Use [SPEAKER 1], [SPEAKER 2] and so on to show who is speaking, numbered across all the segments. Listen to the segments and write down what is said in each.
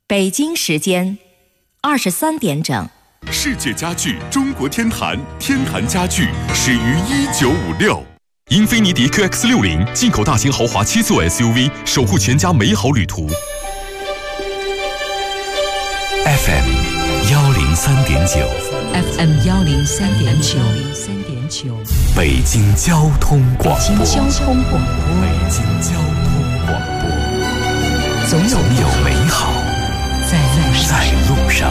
[SPEAKER 1] 北京时间23点整。
[SPEAKER 2] 世界家具中国天坛，天坛家具始于1956。英菲尼迪 QX60 进口大型豪华7座 SUV， 守护全家美好旅途。
[SPEAKER 3] FM 103.9，FM
[SPEAKER 1] 103.9，
[SPEAKER 3] 北京交通广播，
[SPEAKER 1] 北京交通广播，
[SPEAKER 3] 北京交通广播，总有美好在路上。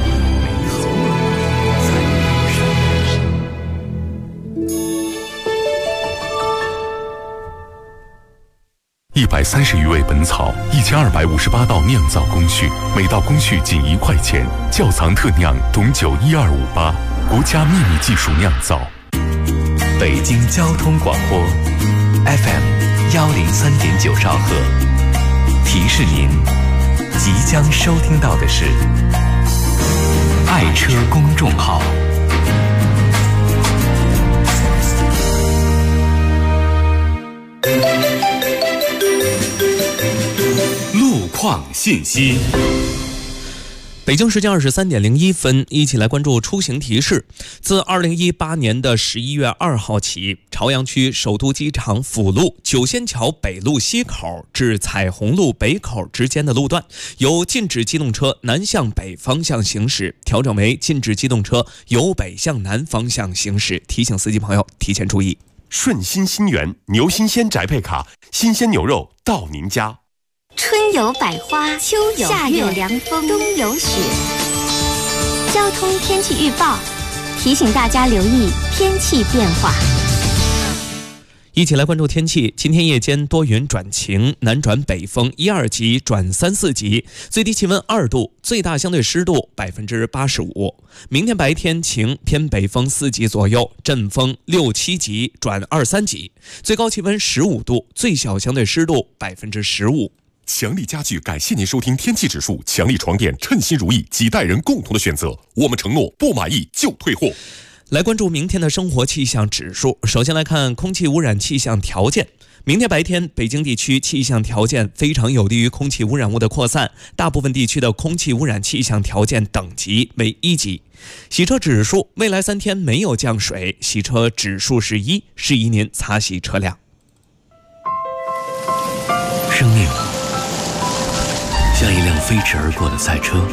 [SPEAKER 2] 130余味本草，1258道酿造工序，每道工序仅1块钱。窖藏特酿董酒12588，国家秘密技术酿造。
[SPEAKER 3] 北京交通广播 FM 103.9兆赫，提示您即将收听到的是爱车公众号。
[SPEAKER 2] 路况信息。
[SPEAKER 4] 北京时间23点01分，一起来关注出行提示。自2018年的11月2号起，朝阳区首都机场辅路九仙桥北路西口至彩虹路北口之间的路段，由禁止机动车南向北方向行驶调整为禁止机动车由北向南方向行驶，提醒司机朋友提前注意。
[SPEAKER 2] 顺心新源牛新鲜宅配卡，新鲜牛肉到您家。
[SPEAKER 5] 春有百花，秋有夏有凉风，冬有雪。交通天气预报提醒大家留意天气变化。
[SPEAKER 4] 一起来关注天气。今天夜间多云转晴，南转北风1、2级转3、4级，最低气温2度，最大相对湿度85%。明天白天晴，偏北风4级左右，阵风6、7级转2、3级，最高气温15度，最小相对湿度15%。
[SPEAKER 2] 强力家具感谢您收听天气指数，强力床垫称心如意，几代人共同的选择。我们承诺不满意就退货。
[SPEAKER 4] 来关注明天的生活气象指数。首先来看空气污染气象条件。明天白天，北京地区气象条件非常有利于空气污染物的扩散，大部分地区的空气污染气象条件等级为1级。洗车指数，未来3天没有降水，洗车指数是1，适宜您擦洗车辆。
[SPEAKER 3] 生命像一辆飞驰而过的赛车，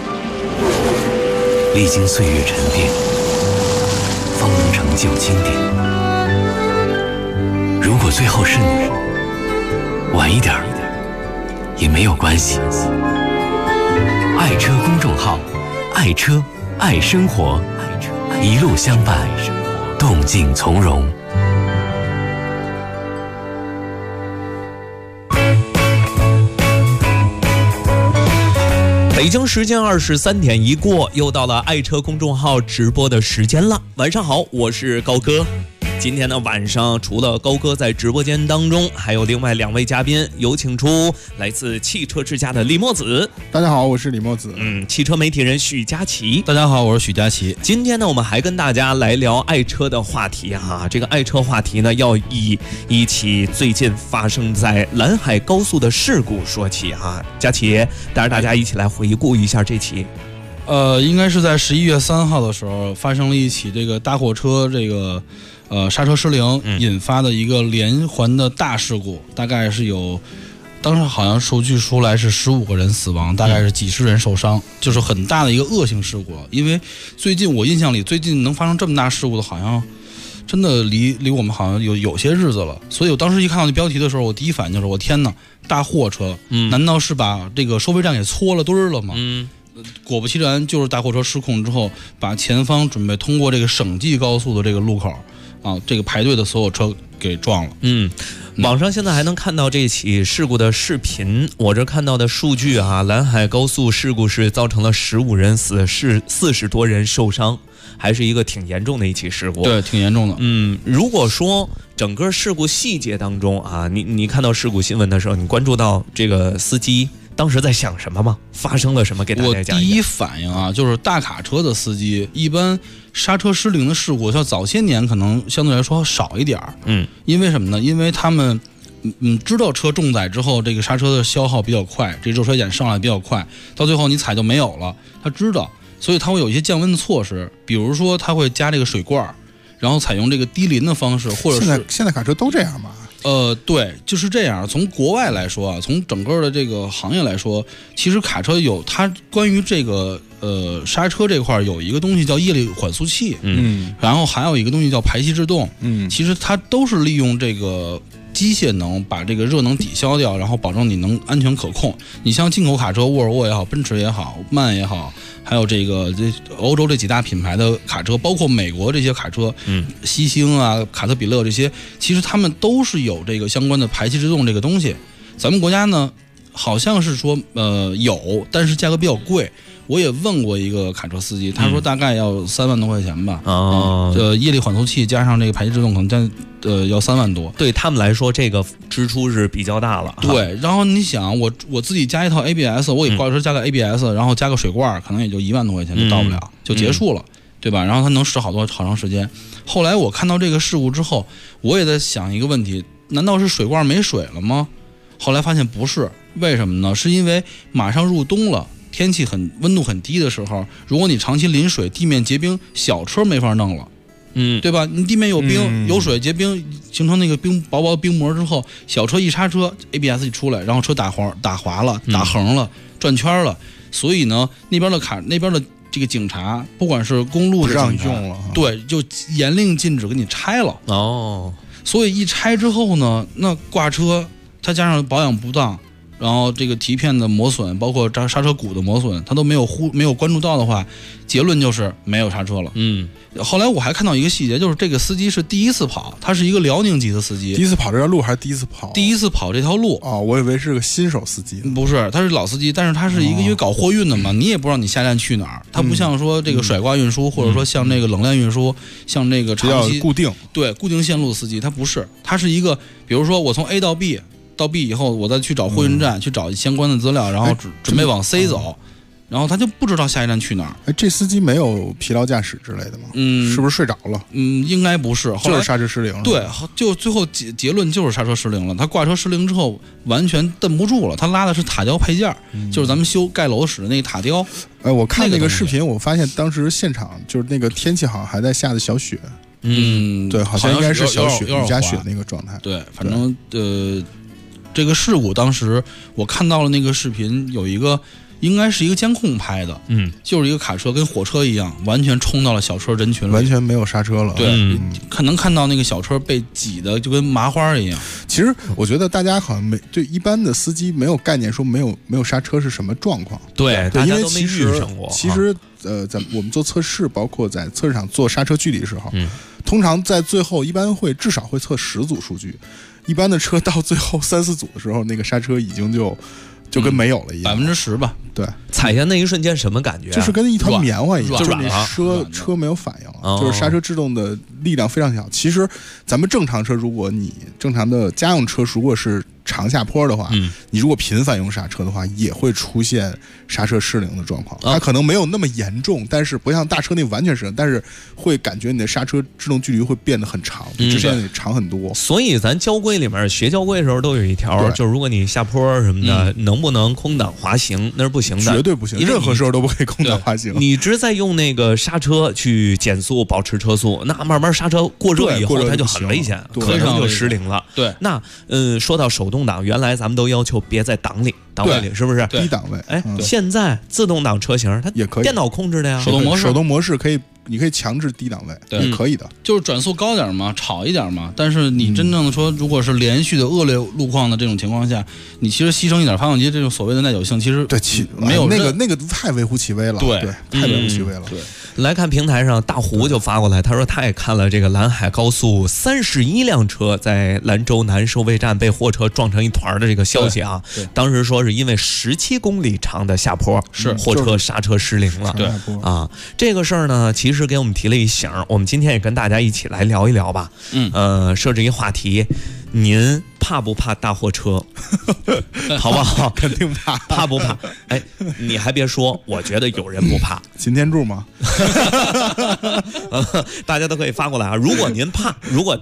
[SPEAKER 3] 历经岁月沉淀，方能成就经典。如果最后是你，晚一点也没有关系。爱车公众号，爱车爱生活，一路相伴，动静从容。
[SPEAKER 4] 北京时间23点一过，又到了爱车公众号直播的时间了。晚上好，我是高哥。今天的晚上，除了高哥在直播间当中，还有另外2位嘉宾，有请出来自汽车之家的李墨子。
[SPEAKER 6] 大家好，我是李墨子。
[SPEAKER 4] 汽车媒体人许佳琪。
[SPEAKER 7] 大家好，我是许佳琪。
[SPEAKER 4] 今天呢，我们还跟大家来聊爱车的话题哈。这个爱车话题呢，要以一起最近发生在兰海高速的事故说起哈。佳琪带着大家一起来回顾一下这起。
[SPEAKER 7] 应该是在11月3号的时候，发生了一起这个大货车刹车失灵引发的一个连环的大事故，大概是有，当时好像数据出来是15个人死亡，大概是几十人受伤，就是很大的一个恶性事故。因为最近我印象里，最近能发生这么大事故的，好像真的离我们好像有些日子了。所以我当时一看到那标题的时候，我第一反应就是我天哪，大货车，难道是把这个收费站给搓了堆儿了吗？果不其然，就是大货车失控之后，把前方准备通过这个省际高速的这个路口这个排队的所有车给撞了。
[SPEAKER 4] 网上现在还能看到这起事故的视频。我这看到的数据啊，兰海高速事故是造成了15人死，是40多人受伤，还是一个挺严重的一起事故。
[SPEAKER 7] 对，挺严重的。
[SPEAKER 4] 如果说整个事故细节当中啊，你看到事故新闻的时候，你关注到这个司机当时在想什么吗？发生了什么？给大家讲一讲。
[SPEAKER 7] 我第一反应啊，就是大卡车的司机一般刹车失灵的事故，像早些年可能相对来说少一点。因为什么呢？因为他们知道车重载之后，这个刹车的消耗比较快，这热衰减上来比较快，到最后你踩就没有了，他知道，所以他会有一些降温的措施，比如说他会加这个水罐，然后采用这个低淋的方式，或者是
[SPEAKER 6] 现在卡车都这样嘛？
[SPEAKER 7] 对，就是这样。从国外来说啊，从整个的这个行业来说，其实卡车有它关于这个刹车这块有一个东西叫液力缓速器，然后还有一个东西叫排气制动，其实它都是利用这个机械能把这个热能抵消掉，然后保证你能安全可控。你像进口卡车，沃尔沃也好，奔驰也好，曼也好，还有这欧洲这几大品牌的卡车，包括美国这些卡车，西星啊、卡特彼勒这些，其实他们都是有这个相关的排气制动这个东西。咱们国家呢，好像是说有，但是价格比较贵。我也问过一个卡车司机，他说大概要3万多块钱吧。液力缓速器加上这个排气制动，可能要3万多。
[SPEAKER 4] 对他们来说，这个支出是比较大了。
[SPEAKER 7] 对，然后你想，我自己加一套 ABS， 我给挂车加个 ABS，然后加个水罐，可能也就1万多块钱就到不了，就结束了，对吧？然后它能使好长时间。后来我看到这个事故之后，我也在想一个问题：难道是水罐没水了吗？后来发现不是，为什么呢？是因为马上入冬了。天气温度很低的时候，如果你长期淋水，地面结冰，小车没法弄了，对吧？你地面有冰、有水结冰，形成那个薄薄的冰膜之后，小车一刹车 ，ABS 一出来，然后车打滑了、打横了、转圈了，所以呢，那边的这个警察，不管是公路的警察，不让用了，对，就严令禁止给你拆了。所以一拆之后呢，那挂车它加上保养不当。然后这个蹄片的磨损，包括刹车骨的磨损，他都没有关注到的话，结论就是没有刹车了。后来我还看到一个细节，就是这个司机是第一次跑，他是一个辽宁籍的司机。
[SPEAKER 6] 第一次跑这条路还是第一次跑？
[SPEAKER 7] 第一次跑这条路。
[SPEAKER 6] 我以为是个新手司机。
[SPEAKER 7] 不是，他是老司机，但是他是一个因为搞货运的嘛，你也不知道你下站去哪儿。他不像说这个甩挂运输，或者说像那个冷链运输，像那个长期
[SPEAKER 6] 固定
[SPEAKER 7] 线路司机，他不是，他是一个，比如说我从 A 到 B 以后，我再去找货运站，去找相关的资料，然后准备往 C 走，然后他就不知道下一站去哪儿。
[SPEAKER 6] 这司机没有疲劳驾驶之类的吗？是不是睡着了？
[SPEAKER 7] 应该不是，
[SPEAKER 6] 就是刹车失灵了。
[SPEAKER 7] 对，就最后结论就是刹车失灵了。他挂车失灵之后，完全蹬不住了。他拉的是塔吊配件，就是咱们修盖楼使的那个塔吊。
[SPEAKER 6] 我看那个视频，我发现当时现场就是那个天气好像还在下着小雪。对，好像应该是小雪雨夹雪那个状态。
[SPEAKER 7] 对，反正这个事故当时我看到了那个视频，有一个应该是一个监控拍的，就是一个卡车跟火车一样，完全冲到了小车人群里，
[SPEAKER 6] 完全没有刹车了。
[SPEAKER 7] 对，能看到那个小车被挤的就跟麻花一样。
[SPEAKER 6] 其实我觉得大家好像对一般的司机没有概念，说没有刹车是什么状况。
[SPEAKER 4] 对，大家都没遇上过。
[SPEAKER 6] 其实在我们做测试，包括在测试场做刹车距离的时候，通常在最后一般至少会测10组数据。一般的车到最后3、4组的时候，那个刹车已经就跟没有了一样
[SPEAKER 7] ，10%吧。
[SPEAKER 6] 对，
[SPEAKER 4] 踩下那一瞬间什么感觉？
[SPEAKER 6] 就是跟一团棉花一样，
[SPEAKER 4] 就是
[SPEAKER 6] 你车没有反应了，就是刹车制动的力量非常小。其实咱们正常车，如果你正常的家用车，如果是长下坡的话，你如果频繁用刹车的话，也会出现刹车失灵的状况。它可能没有那么严重，但是不像大车那完全失灵，但是会感觉你的刹车制动距离会变得很长，比之前得长很多。
[SPEAKER 4] 所以咱交规里面学交规的时候都有一条，就是如果你下坡什么的，能不能空挡滑行，那是不行的，
[SPEAKER 6] 绝对不行，任何时候都不可以空挡滑行。
[SPEAKER 4] 你只在用那个刹车去减速保持车速，那慢慢刹车过热以后，它就很危险，可能就失灵了。
[SPEAKER 7] 对，
[SPEAKER 4] 那说到手动挡，原来咱们都要求别在档位里，是不是？
[SPEAKER 6] 低档位。
[SPEAKER 4] 现在自动挡车型它
[SPEAKER 6] 也可以
[SPEAKER 4] 电脑控制的呀，
[SPEAKER 7] 手动模式
[SPEAKER 6] 可以。你可以强制低档位，也可以的，
[SPEAKER 7] 就是转速高点嘛，吵一点嘛。但是你真正的说，如果是连续的恶劣路况的这种情况下，你其实牺牲一点发动机这种所谓的耐久性，其实没有
[SPEAKER 6] 那个太微乎其微了，对，太微乎其微了。
[SPEAKER 7] 对，
[SPEAKER 4] 来看平台上，大胡就发过来，他说他也看了这个兰海高速31辆车在兰州南收费站被货车撞成一团的这个消息啊。当时说是因为17公里长的下坡，
[SPEAKER 7] 是
[SPEAKER 4] 货车刹车失灵了。
[SPEAKER 7] 对
[SPEAKER 4] 啊，这个事儿呢，其实给我们提了一醒，我们今天也跟大家一起来聊一聊吧。设置一话题，您怕不怕大货车？好不好？
[SPEAKER 6] 肯定怕，
[SPEAKER 4] 怕不怕？哎，你还别说，我觉得有人不怕。
[SPEAKER 6] 擎天柱吗？
[SPEAKER 4] 大家都可以发过来啊。如果您怕，如果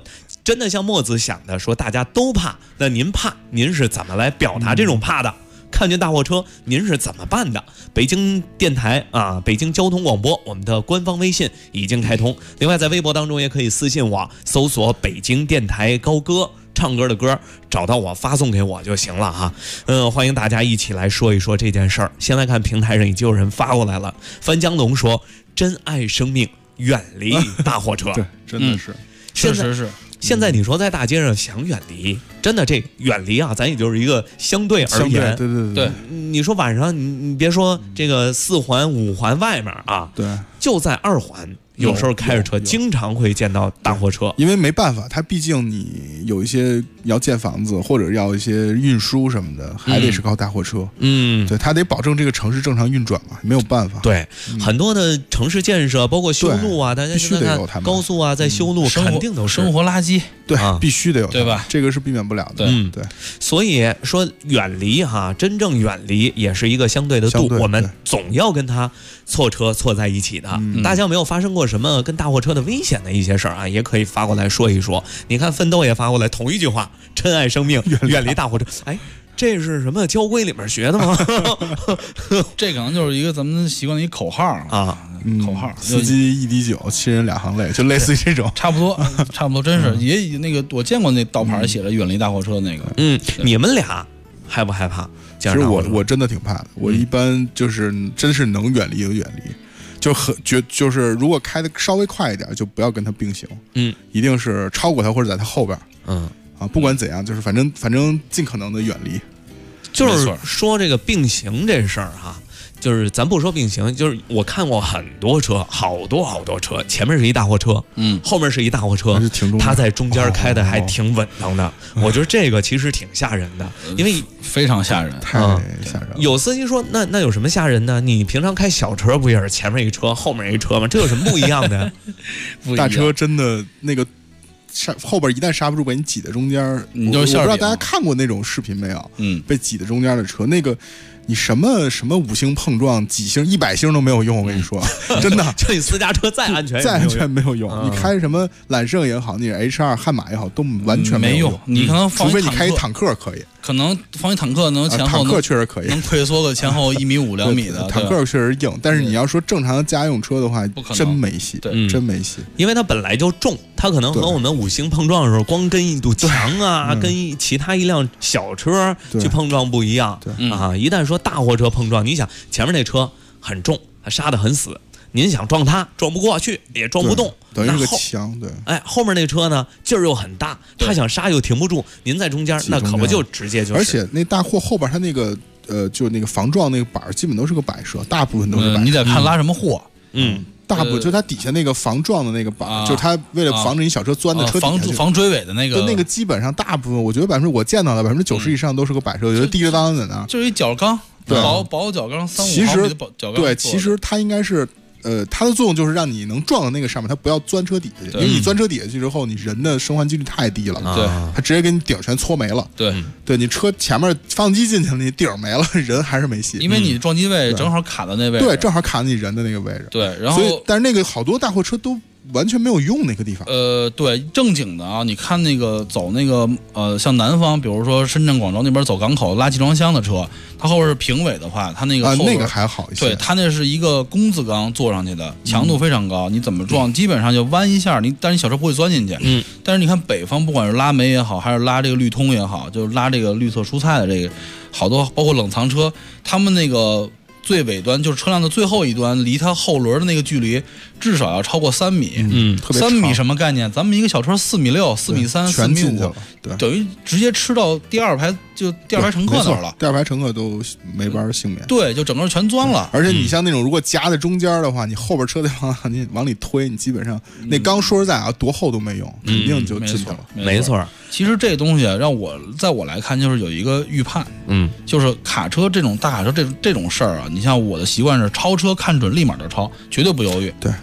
[SPEAKER 4] 真的像墨子想的说大家都怕，那您怕，您是怎么来表达这种怕的？看见大货车您是怎么办的？北京电台啊，北京交通广播，我们的官方微信已经开通，另外在微博当中也可以私信我，搜索北京电台高歌，唱歌的歌，找到我发送给我就行了哈。欢迎大家一起来说一说这件事儿。先来看平台上已经有人发过来了，樊江龙说珍爱生命，远离大货车。
[SPEAKER 6] 对，真的是，
[SPEAKER 7] 确实是。
[SPEAKER 4] 现在你说在大街上想远离，真的这远离啊，咱也就是一个相对而言。
[SPEAKER 6] 对，
[SPEAKER 4] 你说晚上你别说这个4环5环外面啊，
[SPEAKER 6] 对，
[SPEAKER 4] 就在2环。有时候开着车经常会见到大货车，
[SPEAKER 6] 因为没办法，它毕竟你有一些要建房子或者要一些运输什么的，还得是靠大货车。对，它得保证这个城市正常运转嘛，没有办法。
[SPEAKER 4] 对，很多的城市建设，包括修路啊，大家
[SPEAKER 6] 必须得有它们。
[SPEAKER 4] 高速啊，在修路肯定都是
[SPEAKER 7] 生活垃圾，
[SPEAKER 6] 对，必须得有，
[SPEAKER 7] 对吧？
[SPEAKER 6] 这个是避免不了的。对。
[SPEAKER 4] 所以说远离哈，真正远离也是一个相对的度，我们总要跟它错在一起的。大家有没有发生过什么跟大货车的危险的一些事儿啊？也可以发过来说一说。你看奋斗也发过来同一句话：珍爱生命，远离大货车。哎，这是什么交规里面学的吗？
[SPEAKER 7] 这可能就是一个咱们习惯的一口号啊，口号。
[SPEAKER 6] 司机一滴酒，亲人两行泪，就类似于这种。
[SPEAKER 7] 差不多，真是也那个我见过那道牌写着远离大货车那个。
[SPEAKER 4] 你们俩害不害怕？
[SPEAKER 6] 其实我真的挺怕的，我一般就是真是能远离就远离。就是如果开的稍微快一点，就不要跟他并行。一定是超过他或者在他后边。不管怎样，就是反正尽可能的远离。
[SPEAKER 4] 就是说这个并行这事儿哈，就是咱不说并行，就是我看过很多车，好多车，前面是一大货车，后面是一大货车，他在中间开的还挺稳当的。我觉得这个其实挺吓人的，因为
[SPEAKER 7] 非常吓人，
[SPEAKER 6] 太吓人了。
[SPEAKER 4] 有司机说，那有什么吓人呢？你平常开小车不也是前面一车，后面一车吗？这有什么不一样的？
[SPEAKER 6] 大车真的那个后边一旦刹不住，把你挤在中间，我不知道大家看过那种视频没有？被挤在中间的车，那个。你什么5星碰撞几星100星都没有用，我跟你说，真的。
[SPEAKER 4] 就你私家车再安全
[SPEAKER 6] 没有用，你开什么揽胜也好，你是 H2悍马也好，都完全
[SPEAKER 7] 没用。你可能
[SPEAKER 6] 除非你开一坦克可以，
[SPEAKER 7] 可能放一坦克能前后
[SPEAKER 6] 坦克确实可以，
[SPEAKER 7] 能退缩个前后1.5米2米的。
[SPEAKER 6] 坦克确实硬，但是你要说正常的家用车的话，真没戏，真没戏。
[SPEAKER 4] 因为它本来就重，它可能和我们5星碰撞的时候，光跟一堵墙啊，跟其他一辆小车去碰撞不一样啊。一旦说大货车碰撞，你想前面那车很重，它刹得很死，您想撞它撞不过去，也撞不动，
[SPEAKER 6] 等于是个墙。对，
[SPEAKER 4] 哎，后面那车呢劲儿又很大，他想刹又停不住，您在中间，那可不就直接就是。
[SPEAKER 6] 而且那大货后边它那个就那个防撞那个板基本都是个摆设，大部分都是摆设。
[SPEAKER 7] 你得看拉什么货。
[SPEAKER 6] 大部分就它底下那个防撞的那个板，就是它为了防止你小车钻的车底下
[SPEAKER 7] 防追尾的那个，
[SPEAKER 6] 那个基本上大部分我觉得我见到的90%以上都是个摆设，我觉得滴着当当在那，
[SPEAKER 7] 就是一角钢，薄角钢3-5毫米的角钢。
[SPEAKER 6] 对，其实它应该是。它的作用就是让你能撞到那个上面，它不要钻车底下去，因为你钻车底下去之后，你人的生还几率太低了，
[SPEAKER 7] 对，
[SPEAKER 6] 它直接给你顶全搓没了，
[SPEAKER 7] 对，
[SPEAKER 6] 你车前面发动机进去了，你顶没了，人还是没戏，
[SPEAKER 7] 因为你撞击位正好卡在那位置，
[SPEAKER 6] 对，正好卡在你人的那个位置，
[SPEAKER 7] 对，然后
[SPEAKER 6] 但是那个好多大货车都完全没有用那个地方。
[SPEAKER 7] 对，正经的啊，你看那个走那个像南方，比如说深圳、广州那边走港口拉集装箱的车，它后边是平尾的话，它那个
[SPEAKER 6] 那个还好一些。
[SPEAKER 7] 对，它那是一个工字钢做上去的，强度非常高，你怎么撞基本上就弯一下，但是你小车不会钻进去。但是你看北方，不管是拉煤也好，还是拉这个绿通也好，就是拉这个绿色蔬菜的这个，好多包括冷藏车，他们那个。最尾端就是车辆的最后一端，离它后轮的那个距离至少要超过3米。3米什么概念？咱们一个小车4.6米、4.3米、4.5米，对，等于直接吃到第二排乘客那儿了。
[SPEAKER 6] 第二排乘客都没法幸免。
[SPEAKER 7] 对，就整个全钻了。
[SPEAKER 6] 而且你像那种如果夹在中间的话，你后边车得往里推，你基本上那钢说实在啊，多厚都没用，肯定就进去了。
[SPEAKER 4] 没错。
[SPEAKER 7] 其实这东西在我来看，就是有一个预判，就是卡车这种大卡车这种事儿啊，你像我的习惯是超车看准立马就超，绝对不犹豫。
[SPEAKER 6] 对，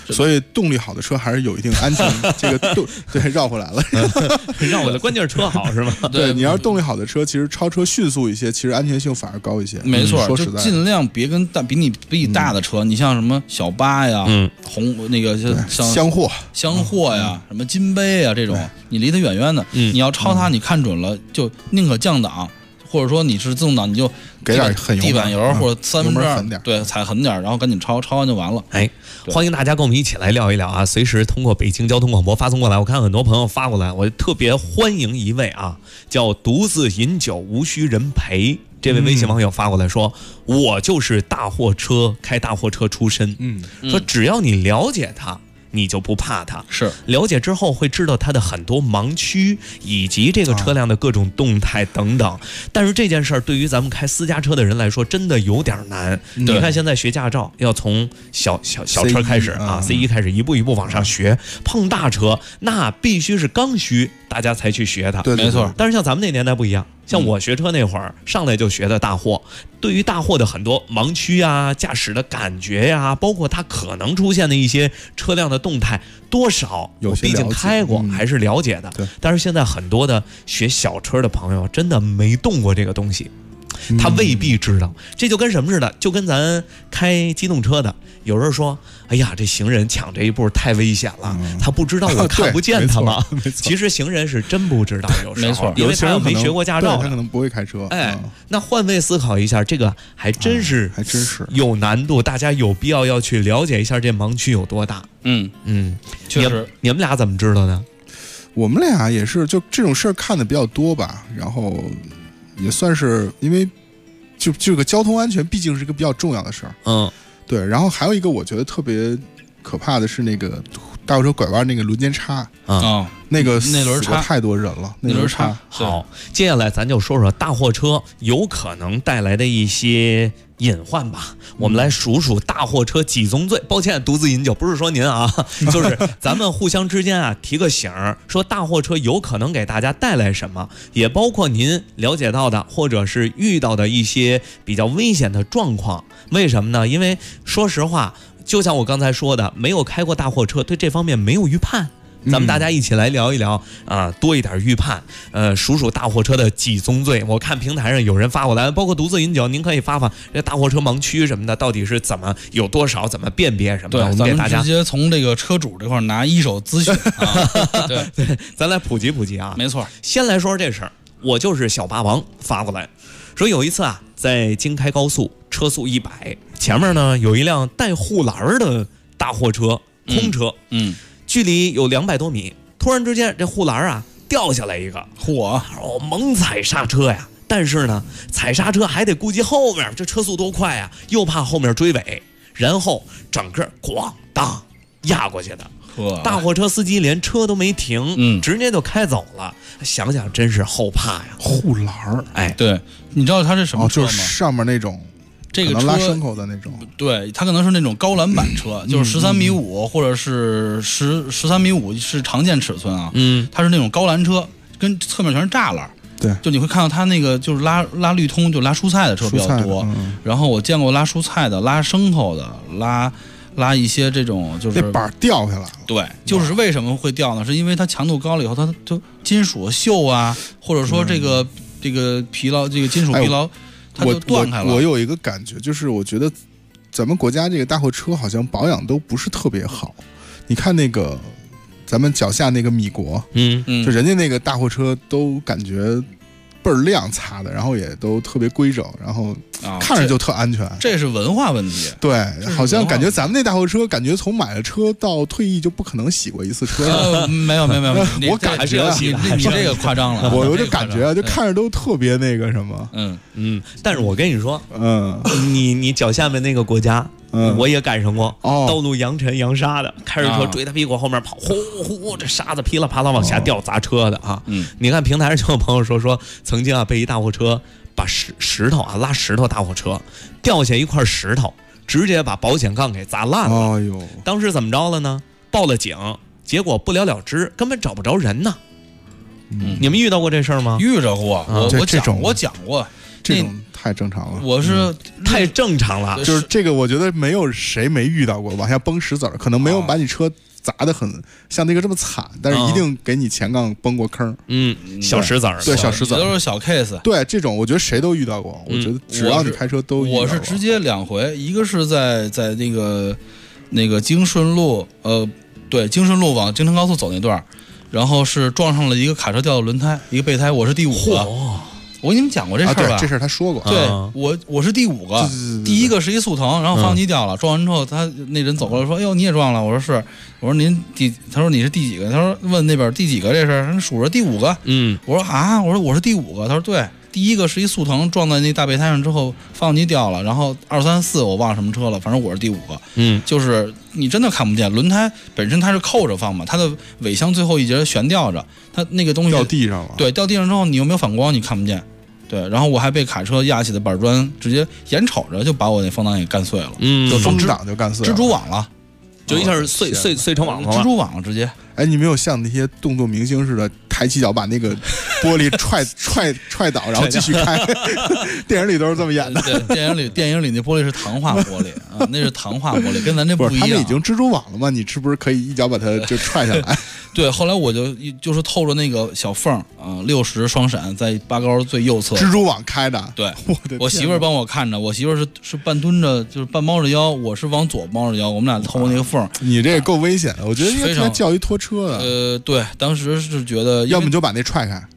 [SPEAKER 6] 所以动力好的车还是有一定安全。这个对绕回来了，
[SPEAKER 4] 绕回来，关键是车好是吗？
[SPEAKER 6] 对，你要是动力好的车，其实超车迅速一些，其实安全性反而高一些。
[SPEAKER 7] 没错，
[SPEAKER 6] 说实在，
[SPEAKER 7] 就尽量别跟比你大的车，你像什么小巴呀，红那个像厢货呀，什么金杯啊这种，你离它远远的。你要超它，你看准了，就宁可降档。或者说你是自动挡，你就
[SPEAKER 6] 给点狠油
[SPEAKER 7] 地板油或者三分之二，
[SPEAKER 6] 狠点，
[SPEAKER 7] 对，踩狠点，然后赶紧超完就完了。
[SPEAKER 4] 哎，欢迎大家跟我们一起来聊一聊啊！随时通过北京交通广播发送过来，我看很多朋友发过来，我特别欢迎一位啊，叫独自饮酒无需人陪。这位微信网友发过来说，我就是开大货车出身，说只要你了解它。你就不怕它，
[SPEAKER 7] 是
[SPEAKER 4] 了解之后会知道它的很多盲区以及这个车辆的各种动态等等。但是这件事儿对于咱们开私家车的人来说真的有点难。你看现在学驾照要从小车开始啊 ，C1 开始一步一步往上学，碰大车那必须是刚需大家才去学它。
[SPEAKER 6] 对，
[SPEAKER 7] 没错。
[SPEAKER 4] 但是像咱们那年代不一样。像我学车那会儿，上来就学的大货，对于大货的很多盲区啊、驾驶的感觉呀，包括它可能出现的一些车辆的动态，多少我毕竟开过，还是了解的。但是现在很多的学小车的朋友真的没动过这个东西。他未必知道，这就跟什么似的，就跟咱开机动车的，有人说，哎呀，这行人抢这一步太危险了，他不知道我看不见他吗？其实行人是真不知道，有时候，
[SPEAKER 7] 没错，
[SPEAKER 4] 因为他没学过驾照，
[SPEAKER 6] 他可能不会开车。
[SPEAKER 4] 哎，那换位思考一下，这个还真是有难度，大家有必要要去了解一下这盲区有多大。
[SPEAKER 7] 确实，
[SPEAKER 4] 你们俩怎么知道的？
[SPEAKER 6] 我们俩也是，就这种事儿看的比较多吧，然后。也算是，因为就这个交通安全毕竟是一个比较重要的事儿。对。然后还有一个我觉得特别可怕的是那个大货车拐弯那个轮间差那轮差太多人了，那轮差。
[SPEAKER 4] 好，接下来咱就说说大货车有可能带来的一些隐患吧。我们来数数大货车几宗罪。抱歉，独自饮酒不是说您啊，就是咱们互相之间啊提个醒儿，说大货车有可能给大家带来什么，也包括您了解到的或者是遇到的一些比较危险的状况。为什么呢？因为说实话，就像我刚才说的，没有开过大货车，对这方面没有预判。咱们大家一起来聊一聊啊，多一点预判。数数大货车的几宗罪。我看平台上有人发过来，包括独自饮酒，您可以发这大货车盲区什么的，到底是怎么有多少，怎么辨别什么的。
[SPEAKER 7] 对，
[SPEAKER 4] 我们给大家
[SPEAKER 7] 直接从这个车主这块拿一手资讯啊。
[SPEAKER 4] 对，咱来普及普及啊。
[SPEAKER 7] 没错，
[SPEAKER 4] 先来说这事儿，我就是小霸王发过来，说有一次啊，在京开高速，车速100，前面呢有一辆带护栏的大货车，空车，距离有200多米，突然之间这护栏啊掉下来一个，猛踩刹车呀！但是呢，踩刹车还得顾及后面，这车速多快啊，又怕后面追尾，然后整个咣当压过去的。大货车司机连车都没停，直接就开走了。想想真是后怕呀！
[SPEAKER 6] 护栏，
[SPEAKER 7] 哎，对，你知道它是什么车吗？
[SPEAKER 6] 就是上面那种。
[SPEAKER 7] 这个车
[SPEAKER 6] 拉牲口的那种，
[SPEAKER 7] 对，它可能是那种高栏板车，就是13.5米或者是13.5米是常见尺寸啊。它是那种高栏车，跟侧面全是栅栏。
[SPEAKER 6] 对，
[SPEAKER 7] 就你会看到它那个就是拉绿通，就拉蔬菜的车比较多。然后我见过拉蔬菜的、拉牲口的、拉一些这种就是
[SPEAKER 6] 那板掉下来了。
[SPEAKER 7] 对，就是为什么会掉呢？是因为它强度高了以后，它就金属锈啊，或者说这个疲劳，这个金属疲劳。它就断开了。
[SPEAKER 6] 我有一个感觉，就是我觉得咱们国家这个大货车好像保养都不是特别好。你看那个咱们脚下那个米国，就人家那个大货车都感觉倍儿亮擦的，然后也都特别规整，然后看着就特安全。
[SPEAKER 7] 这是文化问题。
[SPEAKER 6] 对，好像感觉咱们那大货车，感觉从买了车到退役就不不可能洗过一次车。
[SPEAKER 7] 没有，
[SPEAKER 6] 我感觉
[SPEAKER 7] 你这个夸张了。
[SPEAKER 6] 我有点感觉就看着都特别那个什么。
[SPEAKER 4] 但是我跟你说，你脚下面那个国家。我也赶上过，道路扬尘扬沙的，开着车追他屁股后面跑，呼，这沙子噼里啪啦往下掉，砸车的啊！你看平台上就有朋友说曾经啊被一大货车把石头啊拉石头大货车掉下一块石头，直接把保险杠给砸烂了。
[SPEAKER 6] 哎呦！
[SPEAKER 4] 当时怎么着了呢？报了警，结果不了了之，根本找不着人呢。 你们遇到过这事儿吗？
[SPEAKER 7] 遇着过，我讲过，
[SPEAKER 6] 这种太正常了。
[SPEAKER 7] 我是
[SPEAKER 4] 太正常了，
[SPEAKER 6] 就是这个，我觉得没有谁没遇到过往下崩石子儿，可能没有把你车砸得很像那个这么惨，但是一定给你前杠崩过坑。
[SPEAKER 4] 小石子儿，
[SPEAKER 6] 对，小石子儿
[SPEAKER 7] 都是小 case。
[SPEAKER 6] 对，这种我觉得谁都遇到过。我觉得只要你开车都遇到过。
[SPEAKER 7] 我是直接2回，一个是在那个京顺路，对，京顺路往京承高速走那段，然后是撞上了一个卡车掉的轮胎，一个备胎，我是第5个。我跟你们讲过这事儿吧？
[SPEAKER 6] 这事儿他说过。
[SPEAKER 7] 对，我是第5个，第1个是一速腾，然后发动机掉了，撞完之后，他那人走过来说：“哎呦，你也撞了？”我说是，我说您他说你是第几个？他说问那边第几个这是，数着第5个。我说啊，我说我是第5个。他说对，第1个是一速腾撞在那大备胎上之后，发动机掉了，然后2、3、4我忘了什么车了，反正我是第5个。就是你真的看不见，轮胎本身它是扣着放嘛，它的尾箱最后一节悬吊着，它那个东西
[SPEAKER 6] 掉地上了。
[SPEAKER 7] 对，掉地上之后你又没有反光，你看不见。对，然后我还被卡车压起的板砖直接眼瞅着就把我那风挡给干碎了，就
[SPEAKER 6] 风挡就干碎了，
[SPEAKER 7] 蜘蛛网了，
[SPEAKER 4] 就一下碎成网了，
[SPEAKER 7] 蜘蛛网了直接。
[SPEAKER 6] 哎，你没有像那些动作明星似的抬起脚把那个玻璃踹倒，然后继续开？电影里都是这么演的。
[SPEAKER 7] 对，电影里那玻璃是糖化玻璃啊，那是糖化玻璃，跟咱这不一样。
[SPEAKER 6] 他们已经蜘蛛网了吗？你是不是可以一脚把它就踹下来？
[SPEAKER 7] 对，后来我就是透着那个小缝啊，60双闪在八高最右侧，
[SPEAKER 6] 蜘蛛网开的。
[SPEAKER 7] 对，我媳妇儿帮我看着，我媳妇儿是半蹲着，就是半猫着腰，我是往左猫着腰，我们俩透那个缝。
[SPEAKER 6] 你这够危险的，我觉得应该叫一拖车的。
[SPEAKER 7] 对，当时是觉得，
[SPEAKER 6] 要么就把那踹开。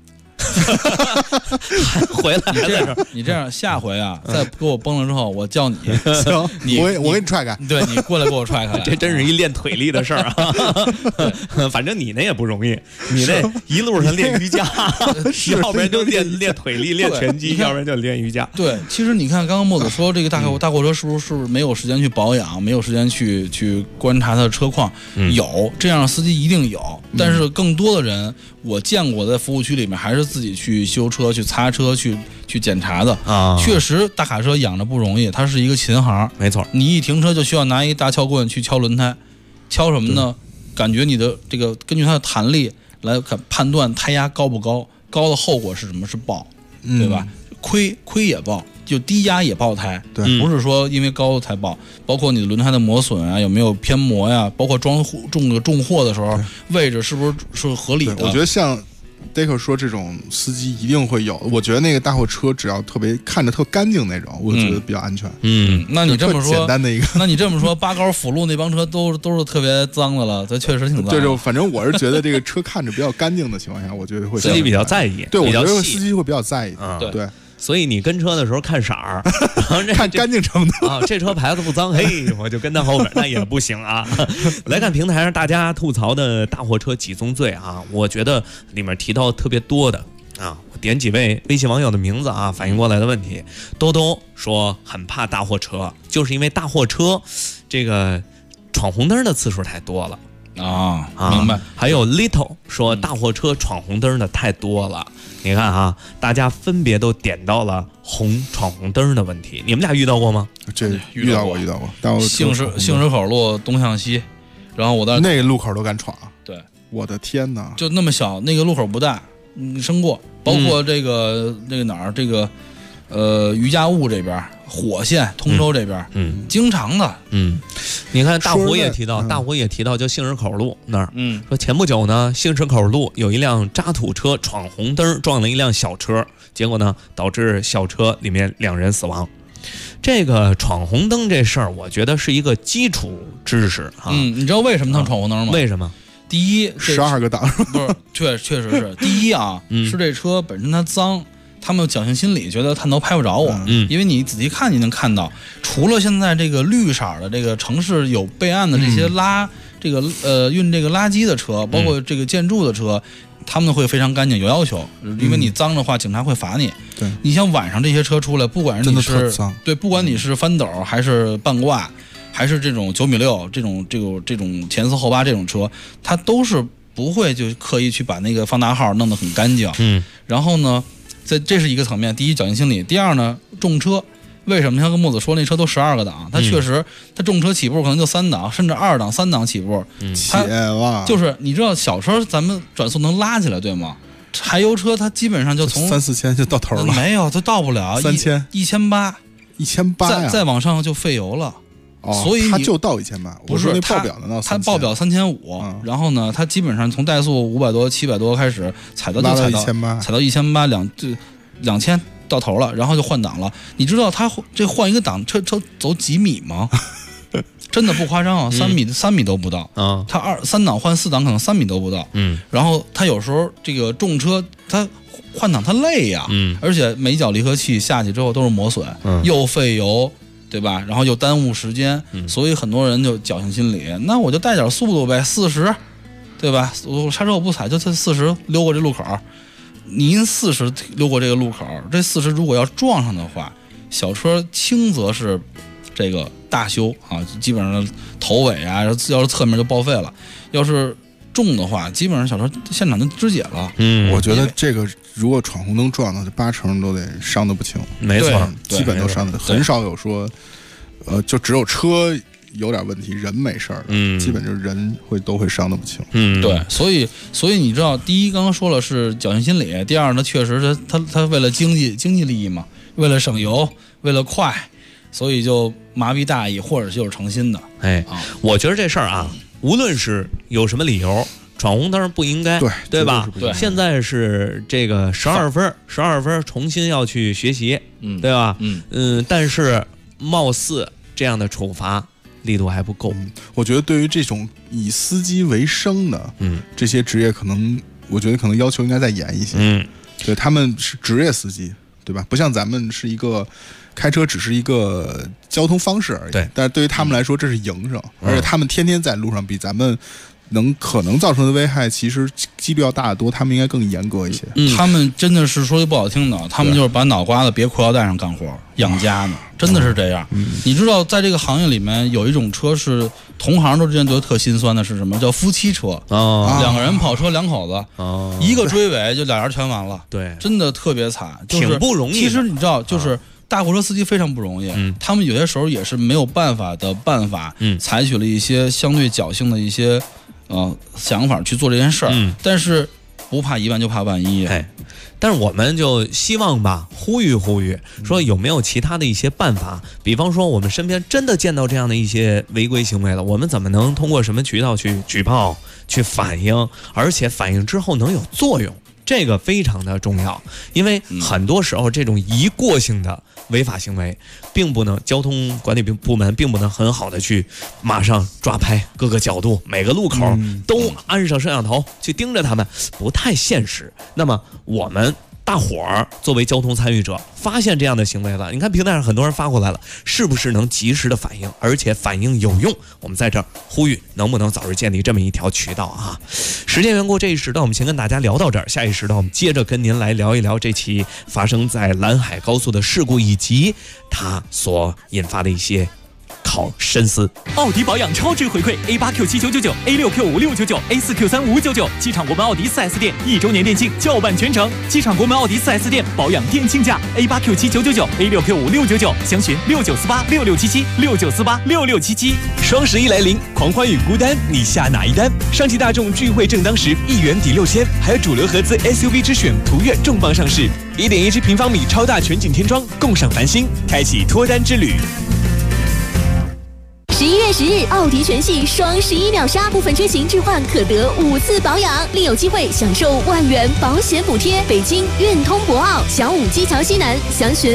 [SPEAKER 4] 回来
[SPEAKER 7] 你这样下回啊，再给我崩了之后，我叫你，
[SPEAKER 6] 行，我给你踹开，
[SPEAKER 7] 对你过来给我踹开，
[SPEAKER 4] 这真是一练腿力的事儿啊！反正你那也不容易，你那一路上练瑜伽，要不然就练腿力、练拳击，要不然就练瑜伽。
[SPEAKER 7] 对，其实你看，刚刚莫子说这个大货车是不是没有时间去保养，没有时间去观察它的车况？有这样的司机一定有，但是更多的人我见过在服务区里面还是自己去修车、去擦车、去检查的啊。确实，大卡车养着不容易，它是一个勤行。
[SPEAKER 4] 没错，
[SPEAKER 7] 你一停车就需要拿一大撬棍去敲轮胎，敲什么呢？感觉你的这个根据它的弹力来判断胎压高不高，高的后果是什么？是爆，对吧？亏也爆。就低压也爆胎，对，不是说因为高才爆，包括你的轮胎的磨损啊，有没有偏磨呀，包括重货的时候位置是不是合理的？
[SPEAKER 6] 我觉得像 Deco 说这种司机一定会有，我觉得那个大货车只要特别看着特干净那种，我觉得比较安全。
[SPEAKER 7] 那你这么说，
[SPEAKER 6] 简单的一个，
[SPEAKER 7] 那你这么说，八高辅路那帮车都是特别脏的了，这确实挺脏的。
[SPEAKER 6] 对，就反正我是觉得这个车看着比较干净的情况下，我觉得会
[SPEAKER 4] 司机比较在意，
[SPEAKER 6] 对，我觉得司机会比较在意，对。
[SPEAKER 4] 所以你跟车的时候看色儿，
[SPEAKER 6] 看干净程度
[SPEAKER 4] 啊，这车牌子不脏，嘿，我就跟他后边，那也不行啊。来看平台上大家吐槽的大货车几宗罪啊，我觉得里面提到特别多的啊，我点几位微信网友的名字啊，反映过来的问题。兜兜说很怕大货车，就是因为大货车这个闯红灯的次数太多了。
[SPEAKER 7] 明白。
[SPEAKER 4] 还有 Little 说大货车闯红灯的太多了。你看啊，大家分别都点到了闯红灯的问题，你们俩遇到过吗？
[SPEAKER 6] 这遇到过。
[SPEAKER 7] 杏石口路东向西，然后我到
[SPEAKER 6] 那个路口都敢闯。
[SPEAKER 7] 对，
[SPEAKER 6] 我的天哪！
[SPEAKER 7] 就那么小，那个路口不大，升过。包括这个哪儿，这个余家坞这边。火线通州这边，经常的，
[SPEAKER 4] 你看大伙也提到，就杏石口路那儿，说前不久呢，杏石口路有一辆渣土车闯红灯撞了一辆小车，结果呢导致小车里面2人死亡。这个闯红灯这事儿，我觉得是一个基础知识啊。
[SPEAKER 7] 你知道为什么他闯红灯吗？
[SPEAKER 4] 为什么？
[SPEAKER 7] 第一
[SPEAKER 6] ，12个档，
[SPEAKER 7] 不是，确实是。第一啊，是这车本身它脏。他们有侥幸心理，觉得探头拍不着我，因为你仔细看，你能看到，除了现在这个绿色的这个城市有备案的这些运这个垃圾的车，包括这个建筑的车，他们会非常干净，有要求，因为你脏的话，警察会罚你。
[SPEAKER 6] 对，
[SPEAKER 7] 你像晚上这些车出来，不管是你是对，不管你是翻斗还是半挂，还是这种9.6米这种前4后8这种车，它都是不会就刻意去把那个放大号弄得很干净。然后呢？这是一个层面，第一侥幸心理，第二呢重车，为什么像跟木子说那车都12个档，它确实它重车起步可能就3档甚至2档3档起步，它就是你知道小车咱们转速能拉起来对吗？ 柴油车它基本上就从
[SPEAKER 6] 3-4千就到头了，
[SPEAKER 7] 没有，它到不了
[SPEAKER 6] 1800，
[SPEAKER 7] 再往上就费油了。所以
[SPEAKER 6] 它就到1800，
[SPEAKER 7] 不是
[SPEAKER 6] 那报表的
[SPEAKER 7] 它报表3500，然后呢，它基本上从怠速500多、700多开始踩到
[SPEAKER 6] 1800，
[SPEAKER 7] 踩到1800，2000到头了，然后就换挡了。你知道它这换一个档车走几米吗？真的不夸张啊，3米都不到啊。它3档换4档可能3米都不到。然后它有时候这个重车它换挡它累呀，而且每脚离合器下去之后都是磨损，又费油。对吧？然后又耽误时间，所以很多人就侥幸心理，那我就带点速度呗，40，对吧？我刹车我不踩，就40溜过这路口。您40溜过这个路口，这40如果要撞上的话，小车轻则是这个大修啊，基本上头尾啊，要是侧面就报废了；要是重的话，基本上小车现场就肢解了。
[SPEAKER 6] 我觉得这个如果闯红灯撞到，这80%都得伤得不轻。
[SPEAKER 4] 没错，
[SPEAKER 6] 基本都伤得，很少有说，就只有车有点问题，人没事儿。基本就是人都会伤得不轻。
[SPEAKER 7] 对，所以你知道，第一刚刚说了是侥幸心理，第二呢，确实他为了经济利益嘛，为了省油，为了快，所以就麻痹大意，或者就是诚心的。
[SPEAKER 4] 我觉得这事儿啊。无论是有什么理由，闯红灯不应该，对吧？
[SPEAKER 7] 对，
[SPEAKER 4] 现在是这个12分重新要去学习，对吧？但是貌似这样的处罚力度还不够。
[SPEAKER 6] 我觉得对于这种以司机为生的，这些职业我觉得可能要求应该再严一些。对，他们是职业司机，对吧？不像咱们是一个。开车只是一个交通方式而已，但是对于他们来说这是营生，而且他们天天在路上，比咱们可能造成的危害其实几率要大得多，他们应该更严格一些。
[SPEAKER 7] 他们真的是说句不好听的，他们就是把脑瓜子别裤腰带上干活养家呢，真的是这样。你知道在这个行业里面有一种车是同行都之间觉得特心酸的是什么？叫夫妻车。2个人跑车2口子，一个追尾就俩人全完了。对，真的特别惨，
[SPEAKER 4] 挺不容易。
[SPEAKER 7] 其实你知道，就是大货车司机非常不容易，他们有些时候也是没有办法，采取了一些相对侥幸的一些想法去做这件事儿，但是不怕一万就怕万一。
[SPEAKER 4] 但是我们就希望吧，呼吁说有没有其他的一些办法，比方说我们身边真的见到这样的一些违规行为了，我们怎么能通过什么渠道去举报、去反映，而且反映之后能有作用？这个非常的重要，因为很多时候这种一过性的违法行为，并不能交通管理部门并不能很好的去马上抓拍各个角度，每个路口都安上摄像头去盯着他们，不太现实。那么我们大伙儿作为交通参与者，发现这样的行为了，你看平台上很多人发过来了，是不是能及时的反应，而且反应有用？我们在这儿呼吁，能不能早日建立这么一条渠道啊？时间缘故，这一时段我们先跟大家聊到这儿，下一时段我们接着跟您来聊一聊这起发生在兰海高速的事故，以及它所引发的一些考深思。
[SPEAKER 8] 奥迪保养超值回馈 A8Q7999、A6Q5699、A4Q3599，机场国门奥迪 4S 店1周年店庆，叫办全程。机场国门奥迪 4S 店保养店庆价 A8Q7999、A6Q5699，详询69486677、69486677。双11来临，狂欢与孤单，你下哪一单？上汽大众聚会正当时，1元抵6000，还有主流合资 SUV 之选途岳重磅上市，1.17平方米超大全景天窗，共赏繁星，开启脱单之旅。
[SPEAKER 5] 11月10日，奥迪全系双11秒杀，部分车型置换可得5次保养，另有机会享受1万元保险补贴。北京运通博奥小武基桥西南，详询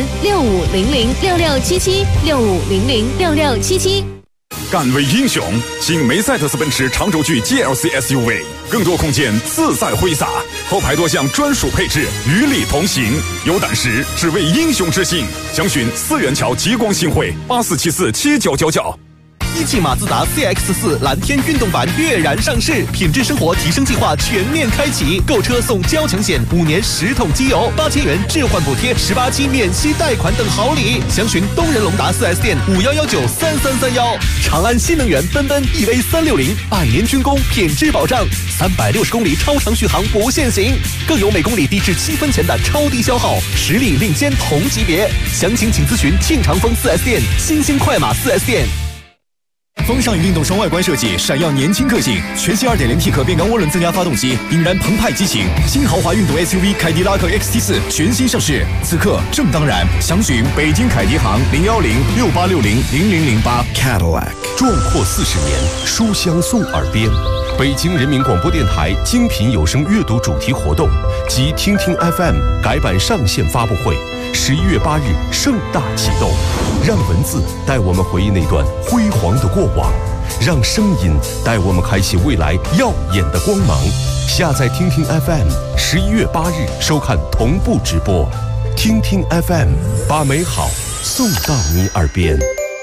[SPEAKER 5] 65006677，65006677。
[SPEAKER 2] 敢为英雄，新梅赛德斯奔驰长轴距 GLC SUV， 更多空间自在挥洒，后排多项专属配置与你同行。有胆识，只为英雄之心。详询4元桥极光新会84747999。
[SPEAKER 8] 一汽马自达 CX-4 蓝天运动版跃然上市，品质生活提升计划全面开启，购车送交强险，5年10桶机油，8000元置换补贴，18期免息贷款等好礼。详询东仁龙达 4S 店51193331。长安新能源奔奔 EV360，100年军工品质保障，360公里超长续航不限行，更有每公里低至7分钱的超低消耗，实力领先同级别。详情请咨询庆长丰 4S 店、新兴快马 4S 店。 风尚与运动双外观设计，闪耀年轻个性。全新 2.0T 可变缸涡轮增压发动机，引燃澎湃激情。新豪华运动 SUV 凯迪拉克 XT4 全新上市，此刻正当然。详询北京凯迪行01068600008。
[SPEAKER 9] Cadillac 壮阔40年，书香送耳边。北京人民广播电台精品有声阅读主题活动及听听 FM 改版上线发布会，11月8日盛大启动。让文字带我们回忆那段辉煌的过往，让声音带我们开启未来耀眼的光芒。下载听听 FM，11月8日收看同步直播。听听 FM， 把美好送到你耳边。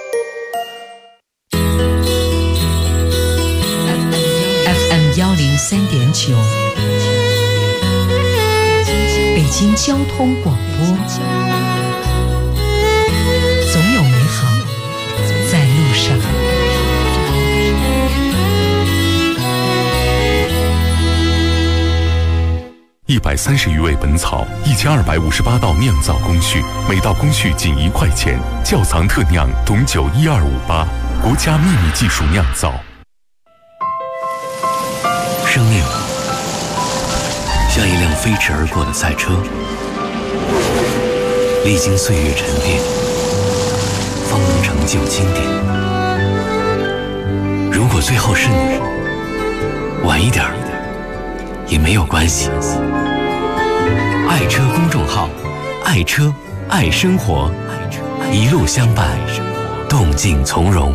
[SPEAKER 10] FM 103.9，北京交通广播。总有美好在路上。
[SPEAKER 9] 130余味本草，1258道酿造工序，每道工序仅1块钱。窖藏特酿董酒12588，国家秘密技术酿造。
[SPEAKER 3] 生命像一辆飞驰而过的赛车，历经岁月沉淀，方能成就经典。如果最后是你，晚一点也没有关系。爱车公众号，爱车爱生活，一路相伴，动静从容。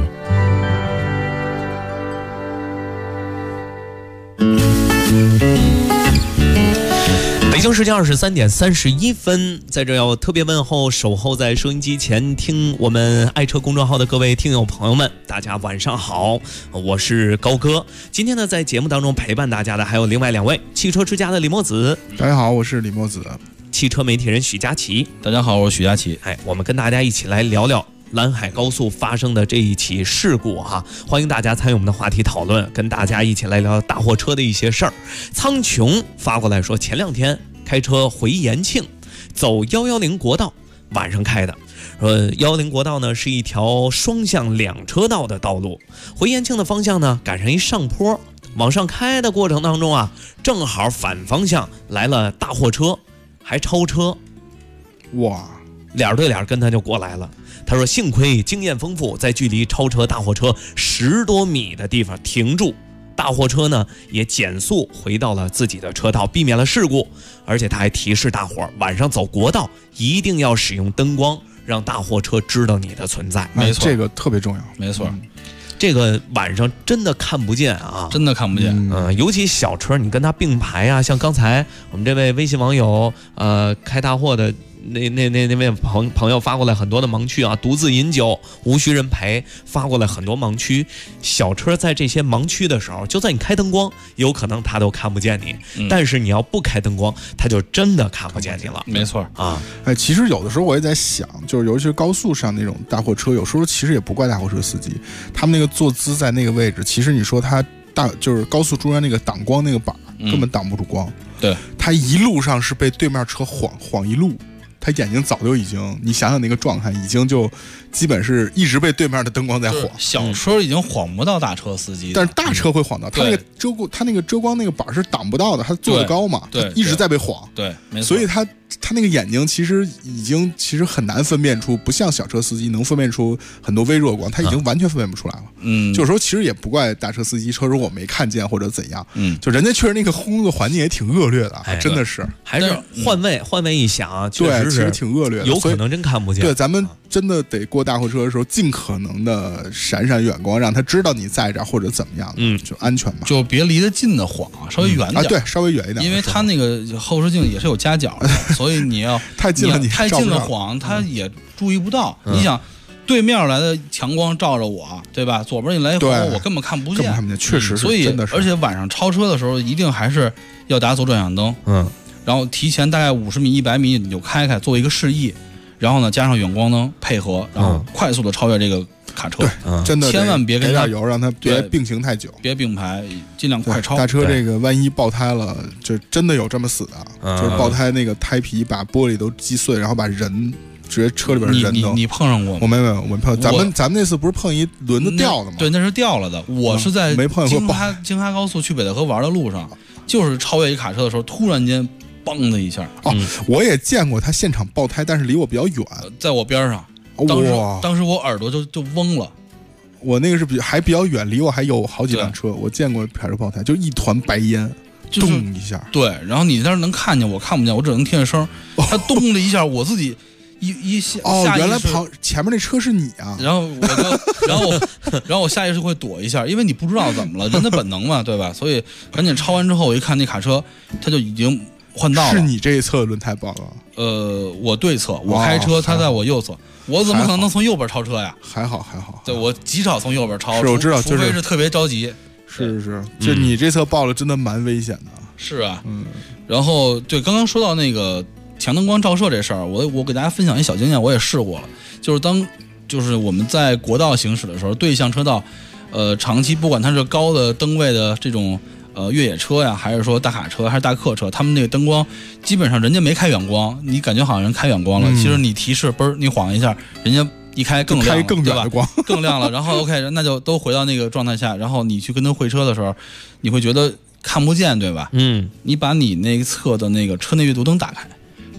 [SPEAKER 4] 北京时间23点31分，在这要特别问候守候在收音机前听我们爱车公众号的各位听友朋友们，大家晚上好，我是高哥。今天呢，在节目当中陪伴大家的还有另外2位，汽车之家的李墨子。
[SPEAKER 6] 大家好，我是李墨子。
[SPEAKER 4] 汽车媒体人许佳琪。
[SPEAKER 7] 大家好，我是许佳琪。
[SPEAKER 4] 我们跟大家一起来聊聊兰海高速发生的这一起事故哈，欢迎大家参与我们的话题讨论，跟大家一起来聊大货车的一些事儿。苍穹发过来说，前2天开车回延庆，走110国道，晚上开的。说110国道呢是一条双向2车道的道路，回延庆的方向呢赶上一上坡，往上开的过程当中啊，正好反方向来了大货车，还超车，
[SPEAKER 6] 哇，
[SPEAKER 4] 脸对脸跟他就过来了。他说幸亏经验丰富，在距离超车大货车10多米的地方停住，大货车呢也减速回到了自己的车道，避免了事故。而且他还提示大伙晚上走国道一定要使用灯光，让大货车知道你的存在。
[SPEAKER 6] 没错，这个特别重要。
[SPEAKER 7] 没错，
[SPEAKER 4] 这个晚上真的看不见啊，
[SPEAKER 7] 真的看不见。
[SPEAKER 4] 尤其小车，你跟他并排啊，像刚才我们这位微信网友开大货的那位朋友发过来很多的盲区啊，独自饮酒无需人陪，发过来很多盲区。小车在这些盲区的时候，就算你开灯光，有可能他都看不见你，但是你要不开灯光，他就真的看不见你了。
[SPEAKER 7] 没错
[SPEAKER 4] 啊，
[SPEAKER 6] 其实有的时候我也在想，就是尤其是高速上那种大货车，有时候其实也不怪大货车司机，他们那个坐姿在那个位置，其实你说他就是高速中间那个挡光那个板根本挡不住光，
[SPEAKER 7] 对，
[SPEAKER 6] 他一路上是被对面车晃一路。他眼睛早就已经，你想想那个状态，已经就基本是一直被对面的灯光在晃。
[SPEAKER 7] 小车已经晃不到大车司机，
[SPEAKER 6] 但是大车会晃到。他那个遮光那个板是挡不到的，他坐得高嘛，
[SPEAKER 7] 对，
[SPEAKER 6] 一直在被晃。
[SPEAKER 7] 对，没错。
[SPEAKER 6] 所以他那个眼睛其实很难分辨出，不像小车司机能分辨出很多微弱光，他已经完全分辨不出来了。有时候其实也不怪大车司机，车如果没看见或者怎样，就人家确实那个工作环境也挺恶劣的，真的是。
[SPEAKER 4] 还是换位一想啊，确实
[SPEAKER 6] 其实挺恶劣的，
[SPEAKER 4] 有可能真看不见。
[SPEAKER 6] 对，咱们真的得过大货车的时候，尽可能的闪闪远光，让他知道你在这儿或者怎么样，就安全嘛，
[SPEAKER 7] 就别离得近的晃，稍微远点
[SPEAKER 6] 对，稍微远一点，
[SPEAKER 7] 因为他那个后视镜也是有夹角的，所以你要
[SPEAKER 6] 太近了
[SPEAKER 7] 晃，他也注意不到。你想，对面来的强光照着我，对吧？左边一来晃，我根本看不见，
[SPEAKER 6] 确实是。
[SPEAKER 7] 所以
[SPEAKER 6] 真的是，
[SPEAKER 7] 而且晚上超车的时候，一定还是要打左转向灯，然后提前大概50米、100米你就开，做一个示意，然后呢加上远光灯配合，然后快速的超越这个卡车。
[SPEAKER 6] 对，真的
[SPEAKER 7] 千万别跟他
[SPEAKER 6] 油，让他别并行太久，
[SPEAKER 7] 别并排，尽量快超。
[SPEAKER 6] 大车这个万一爆胎了，就真的有这么死的，就是爆胎那个胎皮把玻璃都击碎，然后把人直接车里边人都。
[SPEAKER 7] 你碰上过吗？
[SPEAKER 6] 我没碰。咱们那次不是碰一轮子掉的吗？
[SPEAKER 7] 对，那是掉了的。我是在
[SPEAKER 6] 没碰过
[SPEAKER 7] 京哈高速去北戴河玩的路上，就是超越一卡车的时候，突然间嘣的一下。
[SPEAKER 6] 我也见过他现场爆胎，但是离我比较远，
[SPEAKER 7] 在我边上。当时我耳朵就嗡了。
[SPEAKER 6] 我那个是还比较远，离我还有好几辆车。我见过卡车爆胎，就一团白烟，咚一下。
[SPEAKER 7] 对，然后你那能看见，我看不见，我只能听见声。他咚的一下，我自己一下
[SPEAKER 6] 原来前面那车是你啊！
[SPEAKER 7] 然后我下意识会躲一下，因为你不知道怎么了，人的本能嘛，对吧？所以赶紧超完之后，我一看那卡车，他就已经换道了。
[SPEAKER 6] 是你这一侧轮胎爆了？
[SPEAKER 7] 我对侧，我开车，他在我右侧。我怎么可能从右边超车呀？
[SPEAKER 6] 还好。
[SPEAKER 7] 对，我极少从右边超，
[SPEAKER 6] 是我知道，
[SPEAKER 7] 除非是特别着急。
[SPEAKER 6] 是，就你这侧爆了，真的蛮危险的。
[SPEAKER 7] 是啊，然后对，刚刚说到那个强灯光照射这事儿，我给大家分享一小经验，我也试过了。就是我们在国道行驶的时候，对向车道，长期不管它是高的灯位的这种越野车呀，还是说大卡车还是大客车，他们那个灯光基本上人家没开远光，你感觉好像人开远光了，其实你提示嘣你晃一下，人家一开更亮了，
[SPEAKER 6] 开更远的光，
[SPEAKER 7] 更亮了。然后 OK， 那就都回到那个状态下，然后你去跟他会车的时候，你会觉得看不见，对吧？你把你那侧的那个车内阅读灯打开，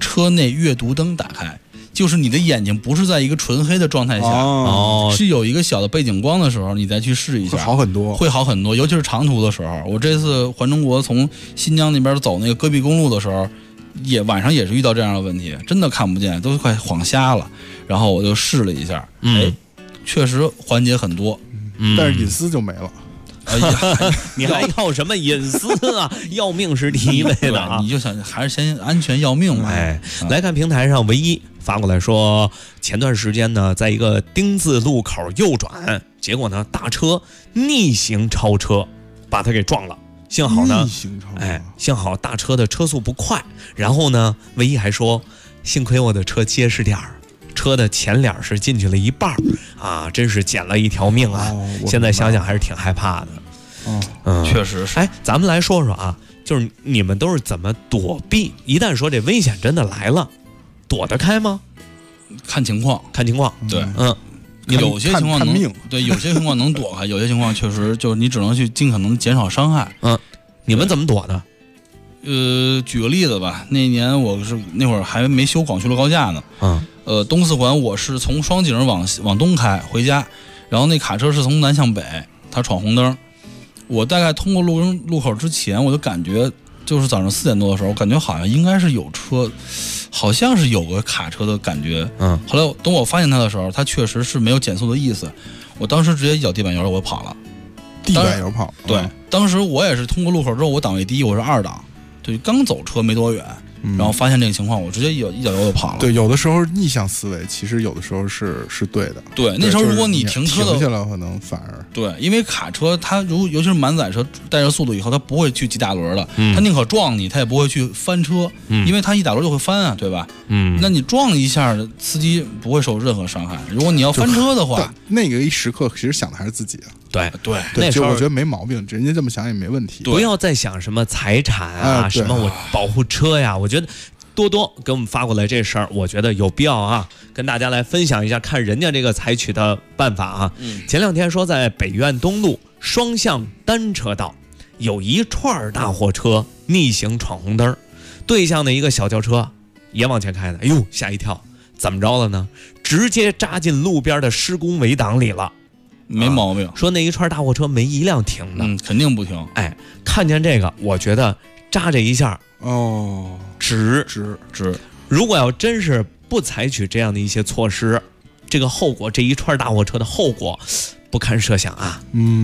[SPEAKER 7] 就是你的眼睛不是在一个纯黑的状态下，是有一个小的背景光的时候，你再去试一下，
[SPEAKER 6] 会好很多，
[SPEAKER 7] 尤其是长途的时候。我这次环中国从新疆那边走那个戈壁公路的时候，晚上也是遇到这样的问题，真的看不见，都快晃瞎了。然后我就试了一下，确实缓解很多，
[SPEAKER 6] 但是隐私就没了。
[SPEAKER 7] 哎呀，
[SPEAKER 4] 你还要什么隐私啊？要命是第一位的啊！
[SPEAKER 7] 你就想还是先安全要命吧。
[SPEAKER 4] 来看平台上唯一发过来说，前段时间呢，在一个丁字路口右转，结果呢，大车逆行超车，把他给撞了。幸好呢，幸好大车的车速不快。然后呢，唯一还说，幸亏我的车结实点儿。车的前脸是进去了一半啊，真是捡了一条命啊！现在想想还是挺害怕的。
[SPEAKER 7] 确实是。
[SPEAKER 4] 咱们来说说啊，就是你们都是怎么躲避？一旦说这危险真的来了，躲得开吗？
[SPEAKER 7] 看情况。对，有些情况有些情况能躲开，有些情况确实就是你只能去尽可能减少伤害。
[SPEAKER 4] 你们怎么躲的？
[SPEAKER 7] 举个例子吧，那年那会儿还没修广渠路高架呢。东四环我是从双井往东开回家，然后那卡车是从南向北，他闯红灯。我大概通过路口之前，我就感觉就是早上4点多的时候，我感觉好像应该是有车，好像是有个卡车的感觉。后来等我发现他的时候，他确实是没有减速的意思。我当时直接一脚地板油我跑了。
[SPEAKER 6] 地板油跑。
[SPEAKER 7] 对，当时我也是通过路口之后，我档位低，我是2档，对，刚走车没多远。然后发现这个情况，我直接一脚油就跑了。
[SPEAKER 6] 对，有的时候逆向思维，其实有的时候是对的。
[SPEAKER 7] 对，那时候如果你停
[SPEAKER 6] 下来，可能反而
[SPEAKER 7] 对，因为卡车它尤其是满载车带着速度以后，它不会去挤大轮的，它宁可撞你，它也不会去翻车，因为它一打轮就会翻啊，对吧？那你撞一下，司机不会受任何伤害。如果你要翻车的话，
[SPEAKER 6] 那个一时刻其实想的还是自己啊。
[SPEAKER 7] 对，
[SPEAKER 6] 那时候我觉得没毛病，人家这么想也没问题。
[SPEAKER 4] 不要再想什么财产啊，什么我保护车呀，我觉得多多给我们发过来这事儿，我觉得有必要啊，跟大家来分享一下，看人家这个采取的办法啊。前2天说在北苑东路双向单车道有一串大货车逆行闯红灯，对向的一个小轿车也往前开的，哎呦吓一跳，怎么着了呢？直接扎进路边的施工围挡里了。
[SPEAKER 7] 没毛病，
[SPEAKER 4] 说那一串大货车没一辆停的，
[SPEAKER 7] 肯定不停。
[SPEAKER 4] 看见这个，我觉得扎这一下，值。如果要真是不采取这样的一些措施，这个后果，这一串大货车的后果，不堪设想啊。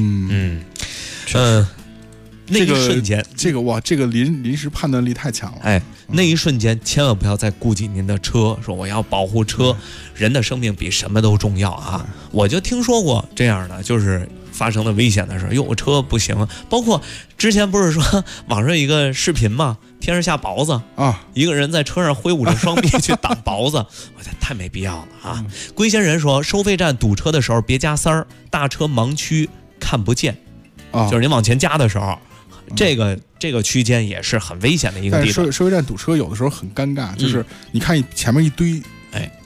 [SPEAKER 4] 那一瞬间，
[SPEAKER 6] 这个临时判断力太强了。
[SPEAKER 4] 那一瞬间千万不要再顾及您的车，说我要保护车，人的生命比什么都重要啊！我就听说过这样的，就是发生了危险的时候，我车不行。包括之前不是说网上有一个视频嘛，天上下雹子啊，一个人在车上挥舞着双臂去挡雹子，我觉得太没必要了啊！龟仙人说，收费站堵车的时候别加塞儿，大车盲区看不见，就是您往前加的时候。这个区间也是很危险的一个地方。
[SPEAKER 6] 但是收费站堵车有的时候很尴尬，就是你看前面一堆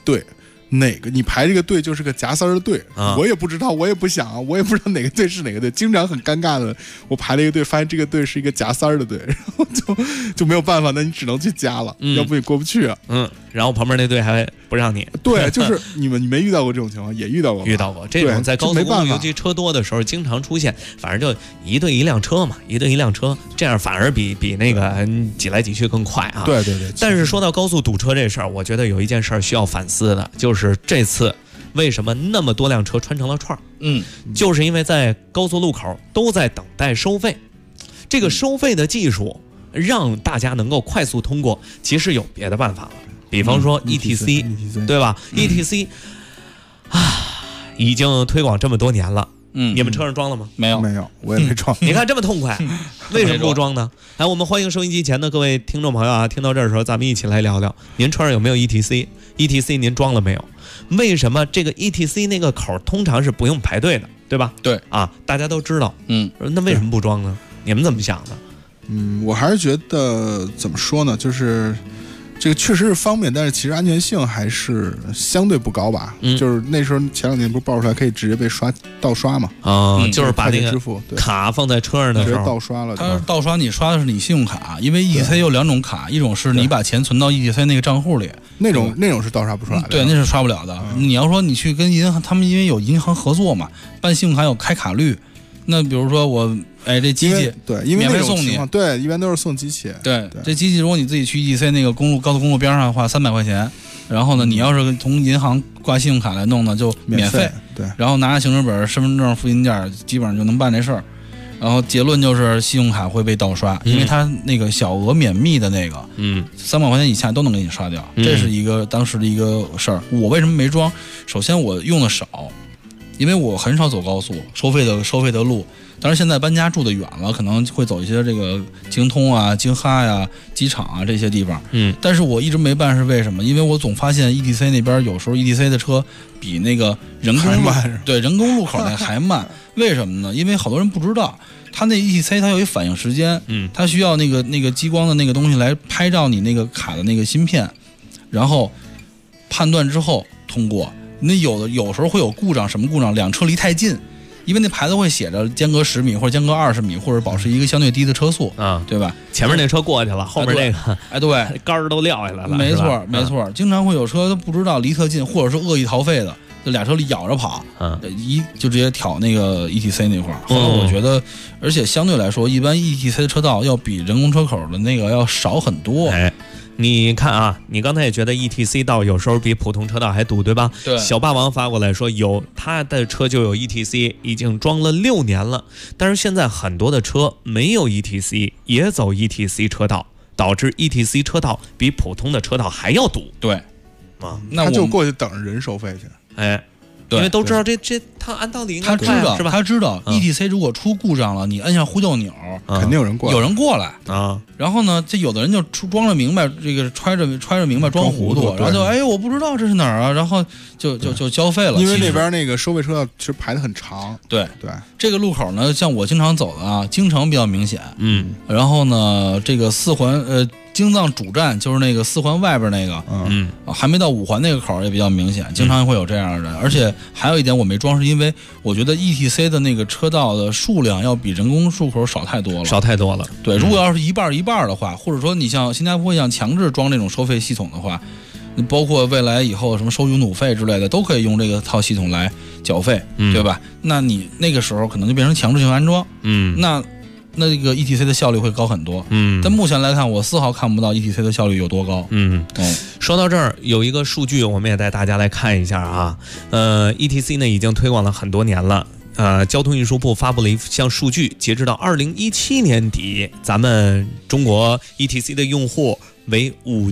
[SPEAKER 6] 队。哪个你排这个队就是个夹丝儿的队，我也不知道，我也不想，我也不知道哪个队是哪个队，经常很尴尬的。我排了一个队，发现这个队是一个夹丝儿的队，然后就没有办法，那你只能去加了，要不你过不去啊。
[SPEAKER 4] 然后旁边那队还不让你。
[SPEAKER 6] 对，就是你没遇到过这种情况，也遇到过
[SPEAKER 4] 这种在高速公路尤其车多的时候经常出现，反正就一队一辆车嘛，一队一辆车，这样反而比那个挤来挤去更快啊。
[SPEAKER 6] 对。
[SPEAKER 4] 但是说到高速堵车这事儿，我觉得有一件事儿需要反思的，就是这次为什么那么多辆车穿成了串儿？就是因为在高速路口都在等待收费，这个收费的技术让大家能够快速通过，其实有别的办法了，比方说 ETC， 对吧？ETC 已经推广这么多年了。你们车上装了吗？
[SPEAKER 7] 没有，
[SPEAKER 6] 我也没装。
[SPEAKER 4] 你看这么痛快，为什么不装呢？我们欢迎收音机前的各位听众朋友啊，听到这儿的时候，咱们一起来聊聊，您车上有没有 ETC？ETC 您装了没有？为什么这个 ETC 那个口通常是不用排队的，对吧？
[SPEAKER 7] 对
[SPEAKER 4] 啊，大家都知道。那为什么不装呢？你们怎么想的？
[SPEAKER 6] 我还是觉得怎么说呢，就是这个确实是方便，但是其实安全性还是相对不高吧。就是那时候前2年不是爆出来可以直接被盗刷嘛？
[SPEAKER 4] 就是把那个卡放在车上的时候
[SPEAKER 6] 直接盗刷了。
[SPEAKER 7] 它盗刷你刷的是你信用卡，因为 ETC 有2种卡，一种是你把钱存到 ETC 那个账户里，
[SPEAKER 6] 那种是盗刷不出来的。
[SPEAKER 7] 对，那是刷不了的。你要说你去跟银行，他们因为有银行合作嘛，办信用卡有开卡率。那比如说我这机器
[SPEAKER 6] 对，因为
[SPEAKER 7] 免费送你，
[SPEAKER 6] 对，一般都是送机器。
[SPEAKER 7] 对，这机器如果你自己去 ETC 那个高速公路边上的话，300块钱。然后呢，你要是从银行挂信用卡来弄呢，就免费。
[SPEAKER 6] 对，
[SPEAKER 7] 然后拿着行驶本、身份证、复印件，基本上就能办这事儿。然后结论就是信用卡会被盗刷，因为它那个小额免密的那个，300块钱以下都能给你刷掉。这是一个当时的一个事儿。我为什么没装？首先我用的少。因为我很少走高速收费的路，当然现在搬家住得远了，可能会走一些这个京通啊、京哈呀、机场啊这些地方。但是我一直没办是为什么？因为我总发现 ETC 那边有时候 ETC 的车比那个人工路口那还慢。为什么呢？因为好多人不知道，它那 ETC 它有一反应时间，它需要那个激光的那个东西来拍照你那个卡的那个芯片，然后判断之后通过。那有时候会有故障，什么故障？两车离太近，因为那牌子会写着间隔10米或者间隔20米，或者保持一个相对低的车速对吧？
[SPEAKER 4] 前面那车过去了，后面那个
[SPEAKER 7] 对，
[SPEAKER 4] 杆儿都撂下来了。
[SPEAKER 7] 没错，经常会有车都不知道离特近，或者是恶意逃费的，这俩车里咬着跑，就直接挑那个 ETC 那块儿。后来我觉得，而且相对来说，一般 ETC 的车道要比人工车口的那个要少很多。
[SPEAKER 4] 你看啊，你刚才也觉得 ETC 道有时候比普通车道还堵，对吧？
[SPEAKER 7] 对。
[SPEAKER 4] 小霸王发过来说他的车就有 ETC， 已经装了6年了，但是现在很多的车没有 ETC， 也走 ETC 车道，导致 ETC 车道比普通的车道还要堵。
[SPEAKER 7] 对。
[SPEAKER 6] 那他就过去等着人收费去。
[SPEAKER 4] 因为都知道这他按道理应该快是吧？
[SPEAKER 7] 他知道 ETC 如果出故障了，你摁下呼救钮，
[SPEAKER 6] 肯定有人
[SPEAKER 7] 过来
[SPEAKER 4] 啊。
[SPEAKER 7] 然后呢，这有的人就装着明白，这个揣着明白装糊涂，然后就我不知道这是哪儿啊，然后就交费了。
[SPEAKER 6] 因为那边那个收费车道其实排得很长。
[SPEAKER 7] 对，这个路口呢，像我经常走的啊，京城比较明显。然后呢，这个4环京藏主站就是那个4环外边那个，还没到5环那个口也比较明显，经常会有这样的人。而且还有一点我没装，是因为我觉得 ETC 的那个车道的数量要比人工入口少太多了。对，如果要是一半的话，或者说你像新加坡一样强制装这种收费系统的话，包括未来以后什么收拥堵费之类的，都可以用这个套系统来缴费，对吧？那你那个时候可能就变成强制性安装，那这个 ETC 的效率会高很多。但目前来看，我丝毫看不到 ETC 的效率有多高。
[SPEAKER 4] 说到这儿，有一个数据，我们也带大家来看一下啊。ETC 呢已经推广了很多年了。交通运输部发布了一项数据，截止到2017年底，咱们中国 ETC 的用户为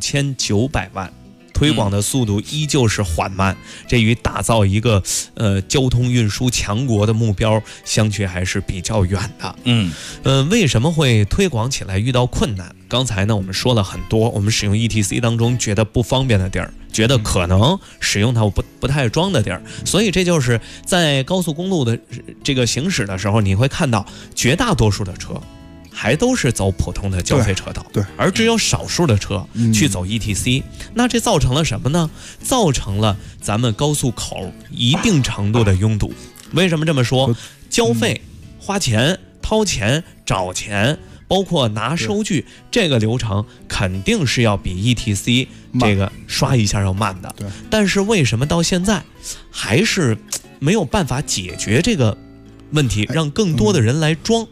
[SPEAKER 4] 5900万。推广的速度依旧是缓慢，这与打造一个交通运输强国的目标相距还是比较远的。为什么会推广起来遇到困难？刚才呢我们说了很多，我们使用 ETC 当中觉得不方便的地儿，觉得可能使用它不太装的地儿，所以这就是在高速公路的这个行驶的时候，你会看到绝大多数的车还都是走普通的交费车道，
[SPEAKER 6] 对，
[SPEAKER 4] 而只有少数的车去走 ETC，那这造成了什么呢？造成了咱们高速口一定程度的拥堵。为什么这么说？交费、花钱、掏钱、找钱，包括拿收据，这个流程肯定是要比 ETC 这个刷一下要慢的。
[SPEAKER 6] 对，
[SPEAKER 4] 但是为什么到现在还是没有办法解决这个问题，让更多的人来装？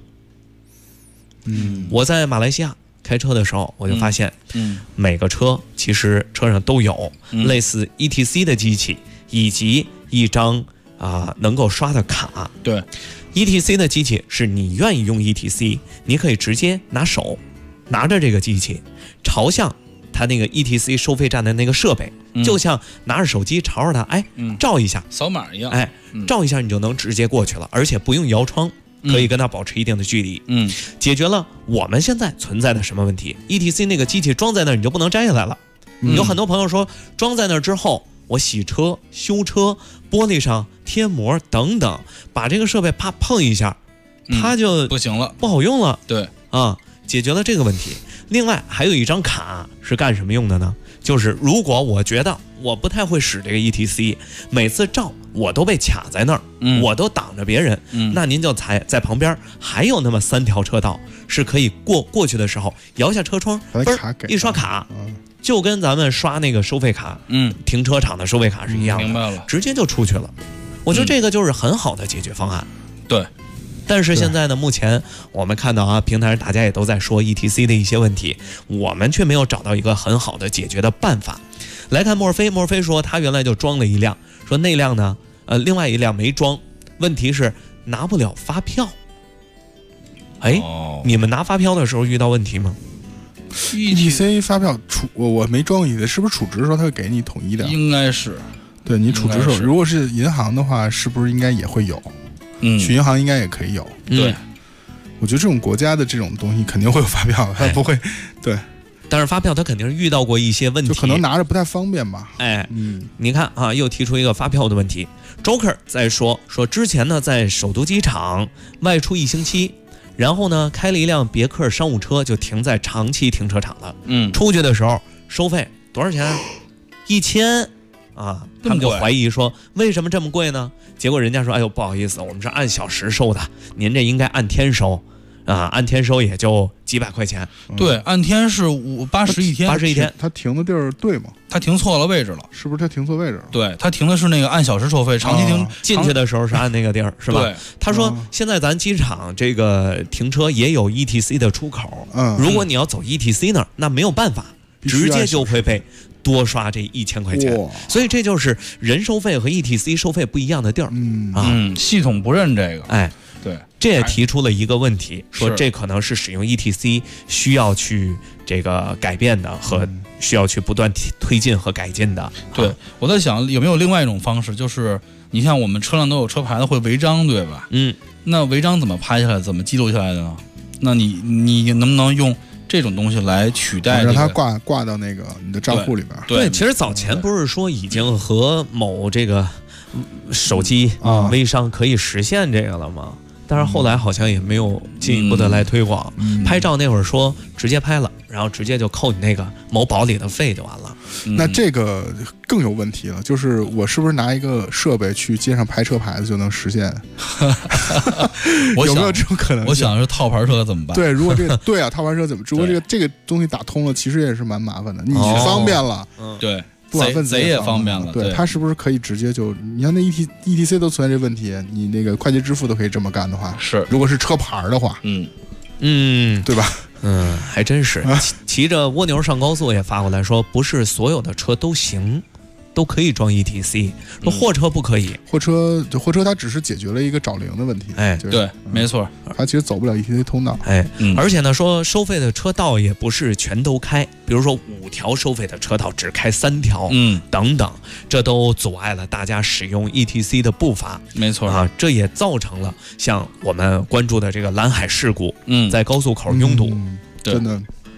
[SPEAKER 4] 我在马来西亚开车的时候，我就发现，每个车其实车上都有类似 ETC 的机器，以及一张能够刷的卡。
[SPEAKER 7] 对
[SPEAKER 4] ，ETC 的机器是你愿意用 ETC， 你可以直接拿手拿着这个机器，朝向它那个 ETC 收费站的那个设备，就像拿着手机朝着它，照一下，
[SPEAKER 7] 扫码一样，
[SPEAKER 4] 照一下你就能直接过去了，而且不用摇窗。可以跟它保持一定的距离，解决了我们现在存在的什么问题 ？ETC 那个机器装在那儿，你就不能摘下来了。有很多朋友说，装在那儿之后，我洗车、修车，玻璃上贴膜等等，把这个设备啪碰一下，它就
[SPEAKER 7] 不行了，
[SPEAKER 4] 不好用了。
[SPEAKER 7] 对
[SPEAKER 4] 啊，解决了这个问题。另外还有一张卡是干什么用的呢？就是如果我觉得我不太会使这个 ETC， 每次照我都被卡在那儿，我都挡着别人，那您就在旁边还有那么3条车道是可以过去的时候，摇下车窗，一刷卡，就跟咱们刷那个收费卡，停车场的收费卡是一样的，
[SPEAKER 7] 明白了，
[SPEAKER 4] 直接就出去了。我觉得这个就是很好的解决方案。
[SPEAKER 7] 对。
[SPEAKER 4] 但是现在呢，目前我们看到平台上大家也都在说 ETC 的一些问题，我们却没有找到一个很好的解决的办法。来看墨菲说他原来就装了一辆，说那辆呢，另外一辆没装，问题是拿不了发票。你们拿发票的时候遇到问题吗？
[SPEAKER 6] ETC 发票我没装 ETC， 是不是储值的时候他会给你统一的？
[SPEAKER 7] 应该是，
[SPEAKER 6] 对你储值的时候，如果是银行的话，是不是应该也会有？去银行应该也可以有。
[SPEAKER 7] 对，
[SPEAKER 6] 我觉得这种国家的这种东西肯定会有发票，它不会。对，
[SPEAKER 4] 但是发票它肯定是遇到过一些问题，
[SPEAKER 6] 就可能拿着不太方便吧。
[SPEAKER 4] 你看啊，又提出一个发票的问题。Joker 在说之前呢，在首都机场外出1星期，然后呢开了一辆别克商务车，就停在长期停车场了。出去的时候收费多少钱？1000啊，他们就怀疑说为什么这么贵呢？结果人家说，哎呦不好意思，我们是按小时收的，您这应该按天收啊，按天收也就几百块钱。
[SPEAKER 7] 对，按天是80一天
[SPEAKER 4] ，80一天。
[SPEAKER 6] 他停的地儿对吗？
[SPEAKER 7] 他停错了位置了，
[SPEAKER 6] 是不是他停错位置了？
[SPEAKER 7] 对，他停的是那个按小时收费，长期停
[SPEAKER 4] 进去的时候是按那个地儿，是吧？
[SPEAKER 7] 对，
[SPEAKER 4] 他说现在咱机场这个停车也有 ETC 的出口，如果你要走 ETC 那儿，那没有办法，直接就会被多刷这1000块钱，所以这就是人收费和 ETC 收费不一样的地儿。
[SPEAKER 7] 系统不认这个。对，
[SPEAKER 4] 这也提出了一个问题，说这可能是使用 ETC 需要去这个改变的，和需要去不断推进和改进的。
[SPEAKER 7] 对，我在想有没有另外一种方式，就是你像我们车辆都有车牌的会违章，对吧？那违章怎么拍下来，怎么记录下来的呢？那你能不能用这种东西来取代，
[SPEAKER 6] 让它挂到那个你的账户里边？
[SPEAKER 4] 对，其实早前不是说已经和某这个手机微商可以实现这个了吗？但是后来好像也没有进一步的来推广。拍照那会儿说直接拍了，然后直接就扣你那个某宝里的费就完了。
[SPEAKER 6] 那这个更有问题了，就是我是不是拿一个设备去街上拍车牌子就能实现？有没有这种可能？
[SPEAKER 7] 我想是套牌车怎么办？
[SPEAKER 6] 对，如果这个对啊，套牌车怎么？如果这个东西打通了，其实也是蛮麻烦的。你方便了，
[SPEAKER 7] 对。
[SPEAKER 6] 不法分子
[SPEAKER 7] 也方便了，
[SPEAKER 6] 对，他是不是可以直接就？你看那 ETC 都存在这问题，你那个快捷支付都可以这么干的话，
[SPEAKER 7] 是，
[SPEAKER 6] 如果是车牌的话，对吧？
[SPEAKER 4] 还真是。骑着蜗牛上高速也发过来说，不是所有的车都行。都可以装 ETC， 说货车不可以。
[SPEAKER 6] 货车它只是解决了一个找零的问题。
[SPEAKER 7] 对，没错，
[SPEAKER 6] 它其实走不了 ETC 通道。
[SPEAKER 4] 而且呢，说收费的车道也不是全都开，比如说5条收费的车道只开3条，等等，这都阻碍了大家使用 ETC 的步伐。
[SPEAKER 7] 没错
[SPEAKER 4] 啊，这也造成了像我们关注的这个蓝海事故，在高速口拥堵。
[SPEAKER 6] 真的。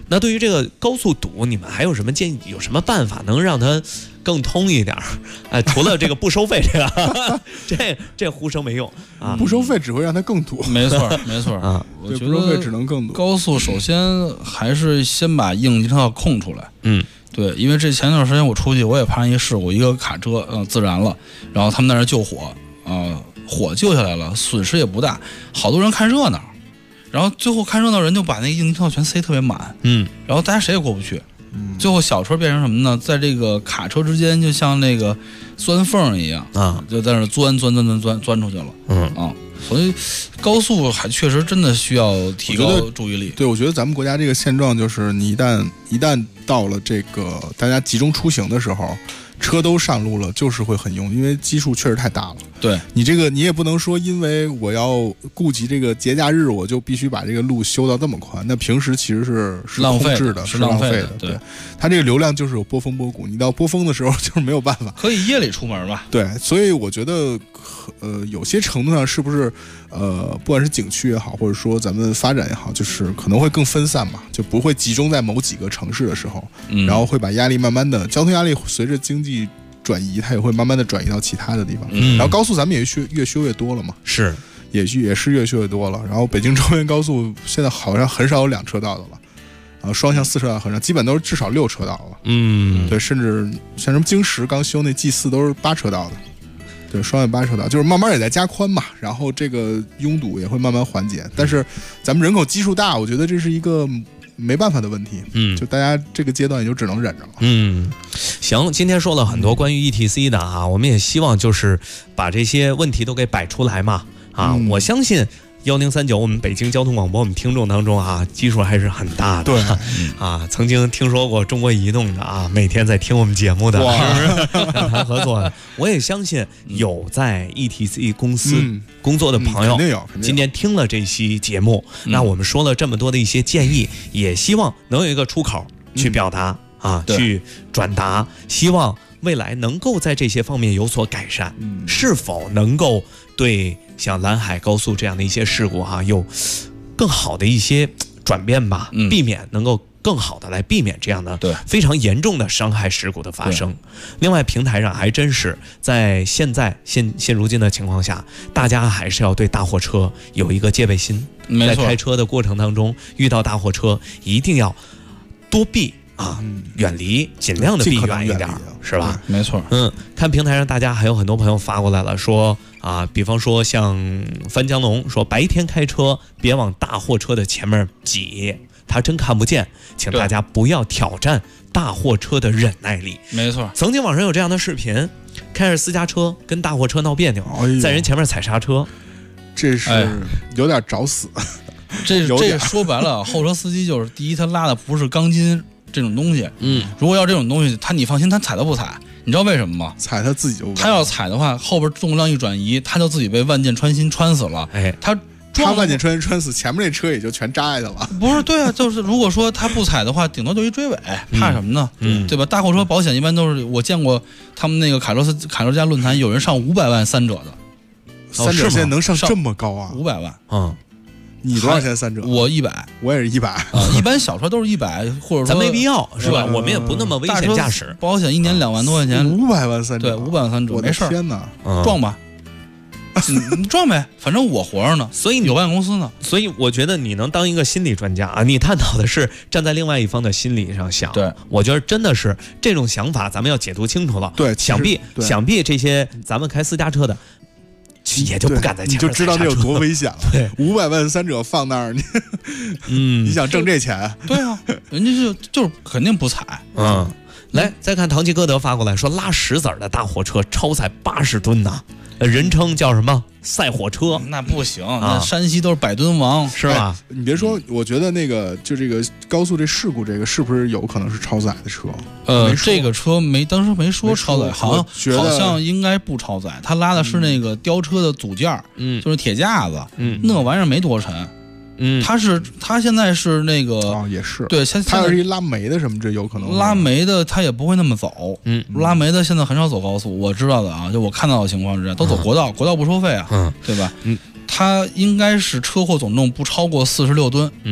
[SPEAKER 4] 那对于这个高速堵，你们还有什么建议？有什么办法能让它更通一点？除了这个不收费这个，这呼声没用啊！
[SPEAKER 6] 不收费只会让它更堵。
[SPEAKER 7] 没错啊！我觉得
[SPEAKER 6] 不收费只能更堵。
[SPEAKER 7] 高速首先还是先把应急车道空出来。对，因为这前段时间我出去，我也碰上一事故，一个卡车自燃了，然后他们在那救火火救下来了，损失也不大，好多人看热闹，然后最后看热闹人就把那个应急车道全塞特别满，然后大家谁也过不去，最后小车变成什么呢？在这个卡车之间就像那个钻缝一样就在那钻出去了，所以高速还确实真的需要提高注意力。
[SPEAKER 6] 对，我觉得咱们国家这个现状就是，你一旦到了这个大家集中出行的时候，车都上路了，就是会很拥，因为基数确实太大了。
[SPEAKER 7] 对，
[SPEAKER 6] 你这个你也不能说，因为我要顾及这个节假日，我就必须把这个路修到这么宽。那平时其实是
[SPEAKER 7] 浪费
[SPEAKER 6] 的，是浪费的。对，它这个流量就是有波峰波谷，你到波峰的时候就是没有办法。
[SPEAKER 7] 可以夜里出门吧？
[SPEAKER 6] 对，所以我觉得有些程度上是不是不管是景区也好，或者说咱们发展也好，就是可能会更分散嘛，就不会集中在某几个城市的时候，然后会把压力慢慢的交通压力随着经济转移，它也会慢慢的转移到其他的地方。然后高速咱们也越修越多了嘛，
[SPEAKER 4] 是
[SPEAKER 6] 也是越修越多了。然后北京中原高速现在好像很少有2车道的了，双向4车道很少，基本都是至少6车道了。对，甚至像什么京石刚修那 G4都是8车道的。对，双向8车道就是慢慢也在加宽嘛，然后这个拥堵也会慢慢缓解。但是咱们人口基数大，我觉得这是一个没办法的问题。就大家这个阶段也就只能忍着了。
[SPEAKER 4] 行，今天说了很多关于 ETC 的我们也希望就是把这些问题都给摆出来嘛。我相信1039我们北京交通广播我们听众当中基数还是很大的。
[SPEAKER 6] 对
[SPEAKER 4] 曾经听说过中国移动的每天在听我们节目的，是不是要谈合作的？我也相信有在 ETC 公司工作的朋友，
[SPEAKER 6] 肯定有
[SPEAKER 4] 今天听了这期节目，那我们说了这么多的一些建议，也希望能有一个出口去表达去转达，希望未来能够在这些方面有所改善。是否能够对像兰海高速这样的一些事故有更好的一些转变吧，避免能够更好的来避免这样的非常严重的伤害事故的发生。另外平台上还真是在现如今的情况下，大家还是要对大货车有一个戒备心，在开车的过程当中遇到大货车一定要多避远离，尽量的避远一点，是吧？
[SPEAKER 7] 没错。
[SPEAKER 4] 看平台上大家还有很多朋友发过来了，说比方说像樊江龙说，白天开车别往大货车的前面挤，他真看不见，请大家不要挑战大货车的忍耐力。
[SPEAKER 7] 没错，
[SPEAKER 4] 曾经网上有这样的视频，开着私家车跟大货车闹别扭，在人前面踩刹车，
[SPEAKER 6] 这是有点找死。
[SPEAKER 7] 这说白了，后车司机就是第一，他拉的不是钢筋这种东西。如果要这种东西，你放心，他踩都不踩。你知道为什么吗？
[SPEAKER 6] 踩他自己就
[SPEAKER 7] 他要踩的话，后边重量一转移，他就自己被万箭穿心穿死了。他
[SPEAKER 6] 万箭穿心穿死，前面那车也就全扎下去了。
[SPEAKER 7] 不是，对啊，就是如果说他不踩的话，顶多就一追尾，怕什么呢？对吧？大货车保险一般都是，我见过他们那个卡车家论坛有人上500万3者的，
[SPEAKER 6] 三者现在能上这么高啊
[SPEAKER 7] ？500万。
[SPEAKER 6] 你多少钱3者？
[SPEAKER 7] 我100，
[SPEAKER 6] 我也是100。
[SPEAKER 7] 一般小车都是100，或者说
[SPEAKER 4] 咱没必要是吧？我们也不那么危险驾驶。
[SPEAKER 7] 保险1年2万多块钱
[SPEAKER 6] ，500万3者，
[SPEAKER 7] 对，500万3者，没事。
[SPEAKER 6] 天哪，
[SPEAKER 7] 撞吧，你撞呗，反正我活着呢，
[SPEAKER 4] 所以
[SPEAKER 7] 有保险公司呢。
[SPEAKER 4] 所以我觉得你能当一个心理专家你探讨的是站在另外一方的心理上想。
[SPEAKER 7] 对，
[SPEAKER 4] 我觉得真的是这种想法，咱们要解读清楚了。
[SPEAKER 6] 对，
[SPEAKER 4] 想必这些咱们开私家车的。也就不敢在前面，
[SPEAKER 6] 你就知道那有多危险了。对，500万3者放那儿，你想挣这钱？
[SPEAKER 7] 对啊，人家就是肯定不踩。
[SPEAKER 4] 来，再看唐吉诃德发过来说，拉10子的大货车超载80吨呐，人称叫什么赛火车？
[SPEAKER 7] 那不行，那山西都是100吨王，
[SPEAKER 4] 是吧？
[SPEAKER 6] 你别说，我觉得那个就这个高速这事故，这个是不是有可能是超载的车？
[SPEAKER 7] 这个车当时没说超载，好像应该不超载，他拉的是那个吊车的组件，就是铁架子，那玩意儿没多沉。他现在是那个
[SPEAKER 6] 也是
[SPEAKER 7] 对，
[SPEAKER 6] 他要是一拉煤的什么，这有可能
[SPEAKER 7] 拉煤的他也不会那么走。拉煤的现在很少走高速，我知道的就我看到的情况是都走国道，国道不收费啊，对吧？他应该是车祸总重不超过46吨。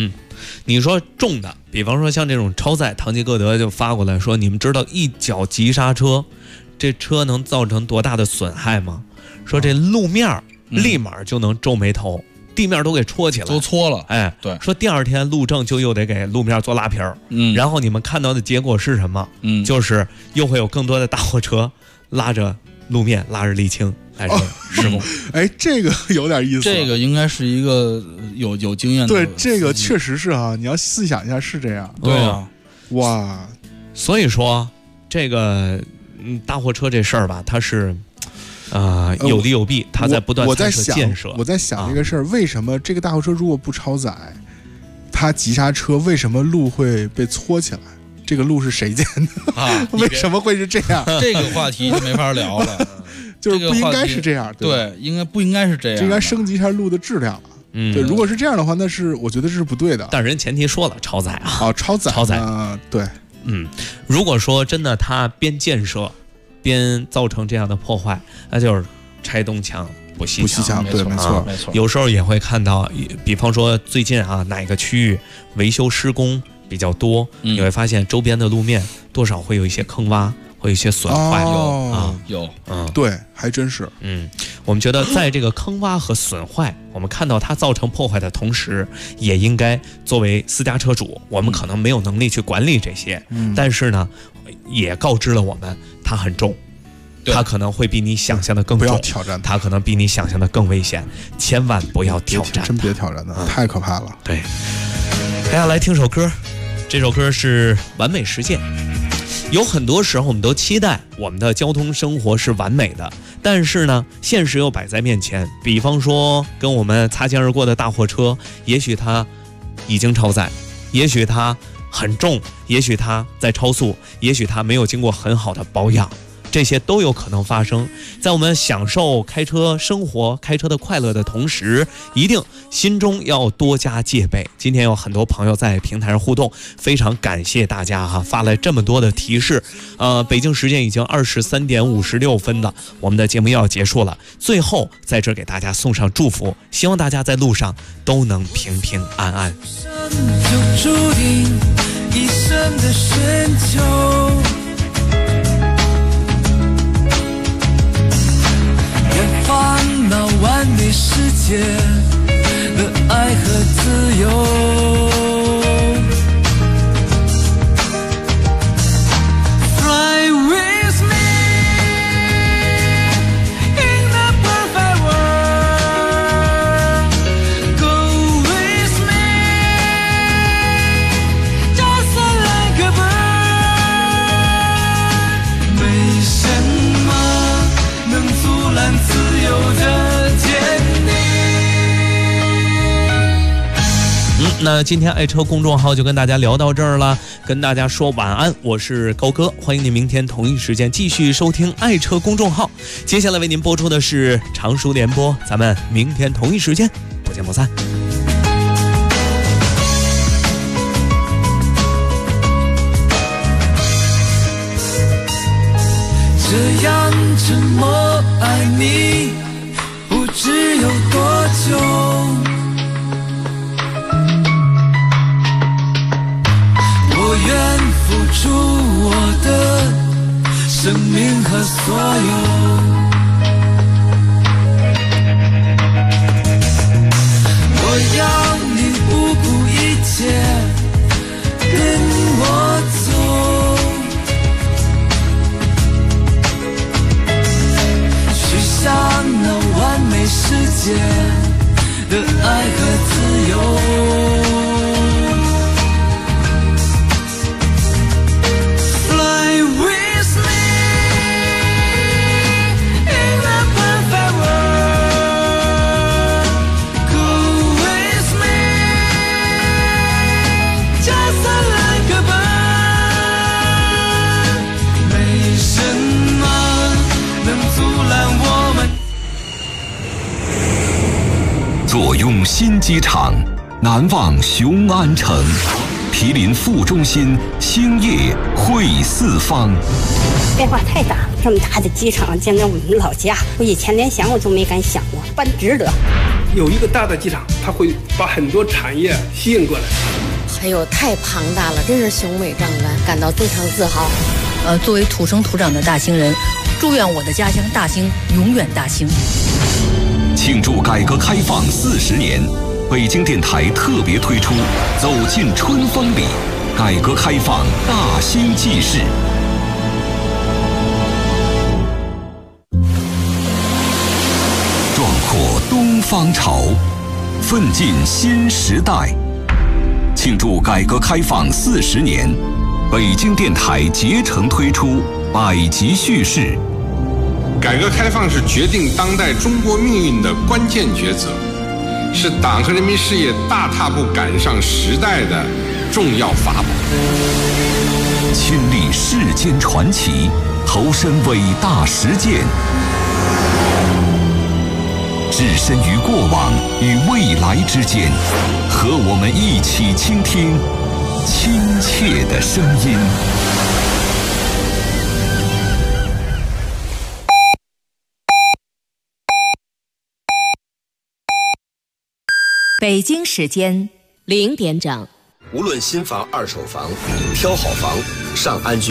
[SPEAKER 4] 你说重的，比方说像这种超载，堂吉诃德就发过来说，你们知道一脚急刹车，这车能造成多大的损害吗？说这路面立马就能皱眉头。地面都给戳起来，
[SPEAKER 7] 都搓了，
[SPEAKER 4] 哎，
[SPEAKER 7] 对，
[SPEAKER 4] 说第二天路政就又得给路面做拉皮儿，然后你们看到的结果是什么？就是又会有更多的大货车拉着路面、拉着沥青来施工。
[SPEAKER 6] 哎，这个有点意思，
[SPEAKER 7] 这个应该是一个有经验的，
[SPEAKER 6] 对，这个确实是啊，你要细想一下是这样，
[SPEAKER 7] 对啊，
[SPEAKER 6] 哇，
[SPEAKER 4] 所以说这个大货车这事儿吧，它是。有利有弊，他在不断参设建设。
[SPEAKER 6] 我在想这个事儿，为什么这个大货车如果不超载，它急刹车，为什么路会被搓起来？这个路是谁建的啊？为什么会是这样？
[SPEAKER 7] 这个话题就没法聊了，
[SPEAKER 6] 就是不应该是这样，
[SPEAKER 7] 对，不应该是这样，
[SPEAKER 6] 这应该升级一下路的质量了。对，如果是这样的话，那是我觉得是不对的。
[SPEAKER 4] 但人前提说了超载啊，
[SPEAKER 6] 超载，对，
[SPEAKER 4] 如果说真的他边建设。边造成这样的破坏，那就是拆东墙补西墙，
[SPEAKER 6] 对，没错。
[SPEAKER 4] 有时候也会看到，比方说最近哪个区域维修施工比较多，你会发现周边的路面多少会有一些坑洼，会有一些损坏。
[SPEAKER 7] 有，
[SPEAKER 6] 对，还真是。
[SPEAKER 4] 我们觉得在这个坑洼和损坏，我们看到它造成破坏的同时，也应该作为私家车主，我们可能没有能力去管理这些，但是呢，也告知了我们它很重，它可能会比你想象的更重，
[SPEAKER 6] 不要挑战
[SPEAKER 4] 它可能比你想象的更危险，千万不要挑战，
[SPEAKER 6] 真别挑战它，太可怕了。
[SPEAKER 4] 对，大家来听首歌，这首歌是《完美实践》。有很多时候我们都期待我们的交通生活是完美的，但是呢，现实又摆在面前。比方说跟我们擦肩而过的大货车，也许它已经超载，也许它很重，也许它在超速，也许它没有经过很好的保养，这些都有可能发生。在我们享受开车生活、开车的快乐的同时，一定心中要多加戒备。今天有很多朋友在平台上互动，非常感谢大家发来这么多的提示。北京时间已经23点56分了，我们的节目要结束了。最后在这给大家送上祝福，希望大家在路上都能平平安安。
[SPEAKER 11] 就注定一生的寻求，研发那完美世界的爱和自由。Fly with me in the perfect world. Go with me, just like a bird. 没什么能阻拦自由的坚定。
[SPEAKER 4] 那今天爱车公众号就跟大家聊到这儿了，跟大家说晚安，我是高哥，欢迎您明天同一时间继续收听爱车公众号。接下来为您播出的是常熟联播，咱们明天同一时间不见不散。
[SPEAKER 11] 这样沉默爱你不知有多久，我愿付出我的生命和所有。我要你不顾一切跟我走，去向那完美世界的爱和自由。
[SPEAKER 9] 坐拥新机场，难忘雄安城。毗邻副中心，兴业汇四方。
[SPEAKER 12] 变化太大，这么大的机场，简直我们老家，我以前连想我都没敢想过，办值得。
[SPEAKER 13] 有一个大的机场，它会把很多产业吸引过来。 哎呦，太庞大了，真是雄伟壮观，感到非常自豪。
[SPEAKER 10] 作为土生土长的大兴人，祝愿我的家乡大兴永远大兴。
[SPEAKER 9] 庆祝改革开放40年，北京电台特别推出《走进春风里》，改革开放大兴纪事。壮阔东方潮，奋进新时代。庆祝改革开放40年，北京电台竭诚推出百集叙事。
[SPEAKER 14] 改革开放是决定当代中国命运的关键抉择，是党和人民事业大踏步赶上时代的重要法宝。
[SPEAKER 9] 亲历世间传奇，投身伟大实践，置身于过往与未来之间，和我们一起倾听亲切的声音。
[SPEAKER 1] 北京时间
[SPEAKER 5] 0点整。
[SPEAKER 15] 无论新房、二手房，挑好房，上安居。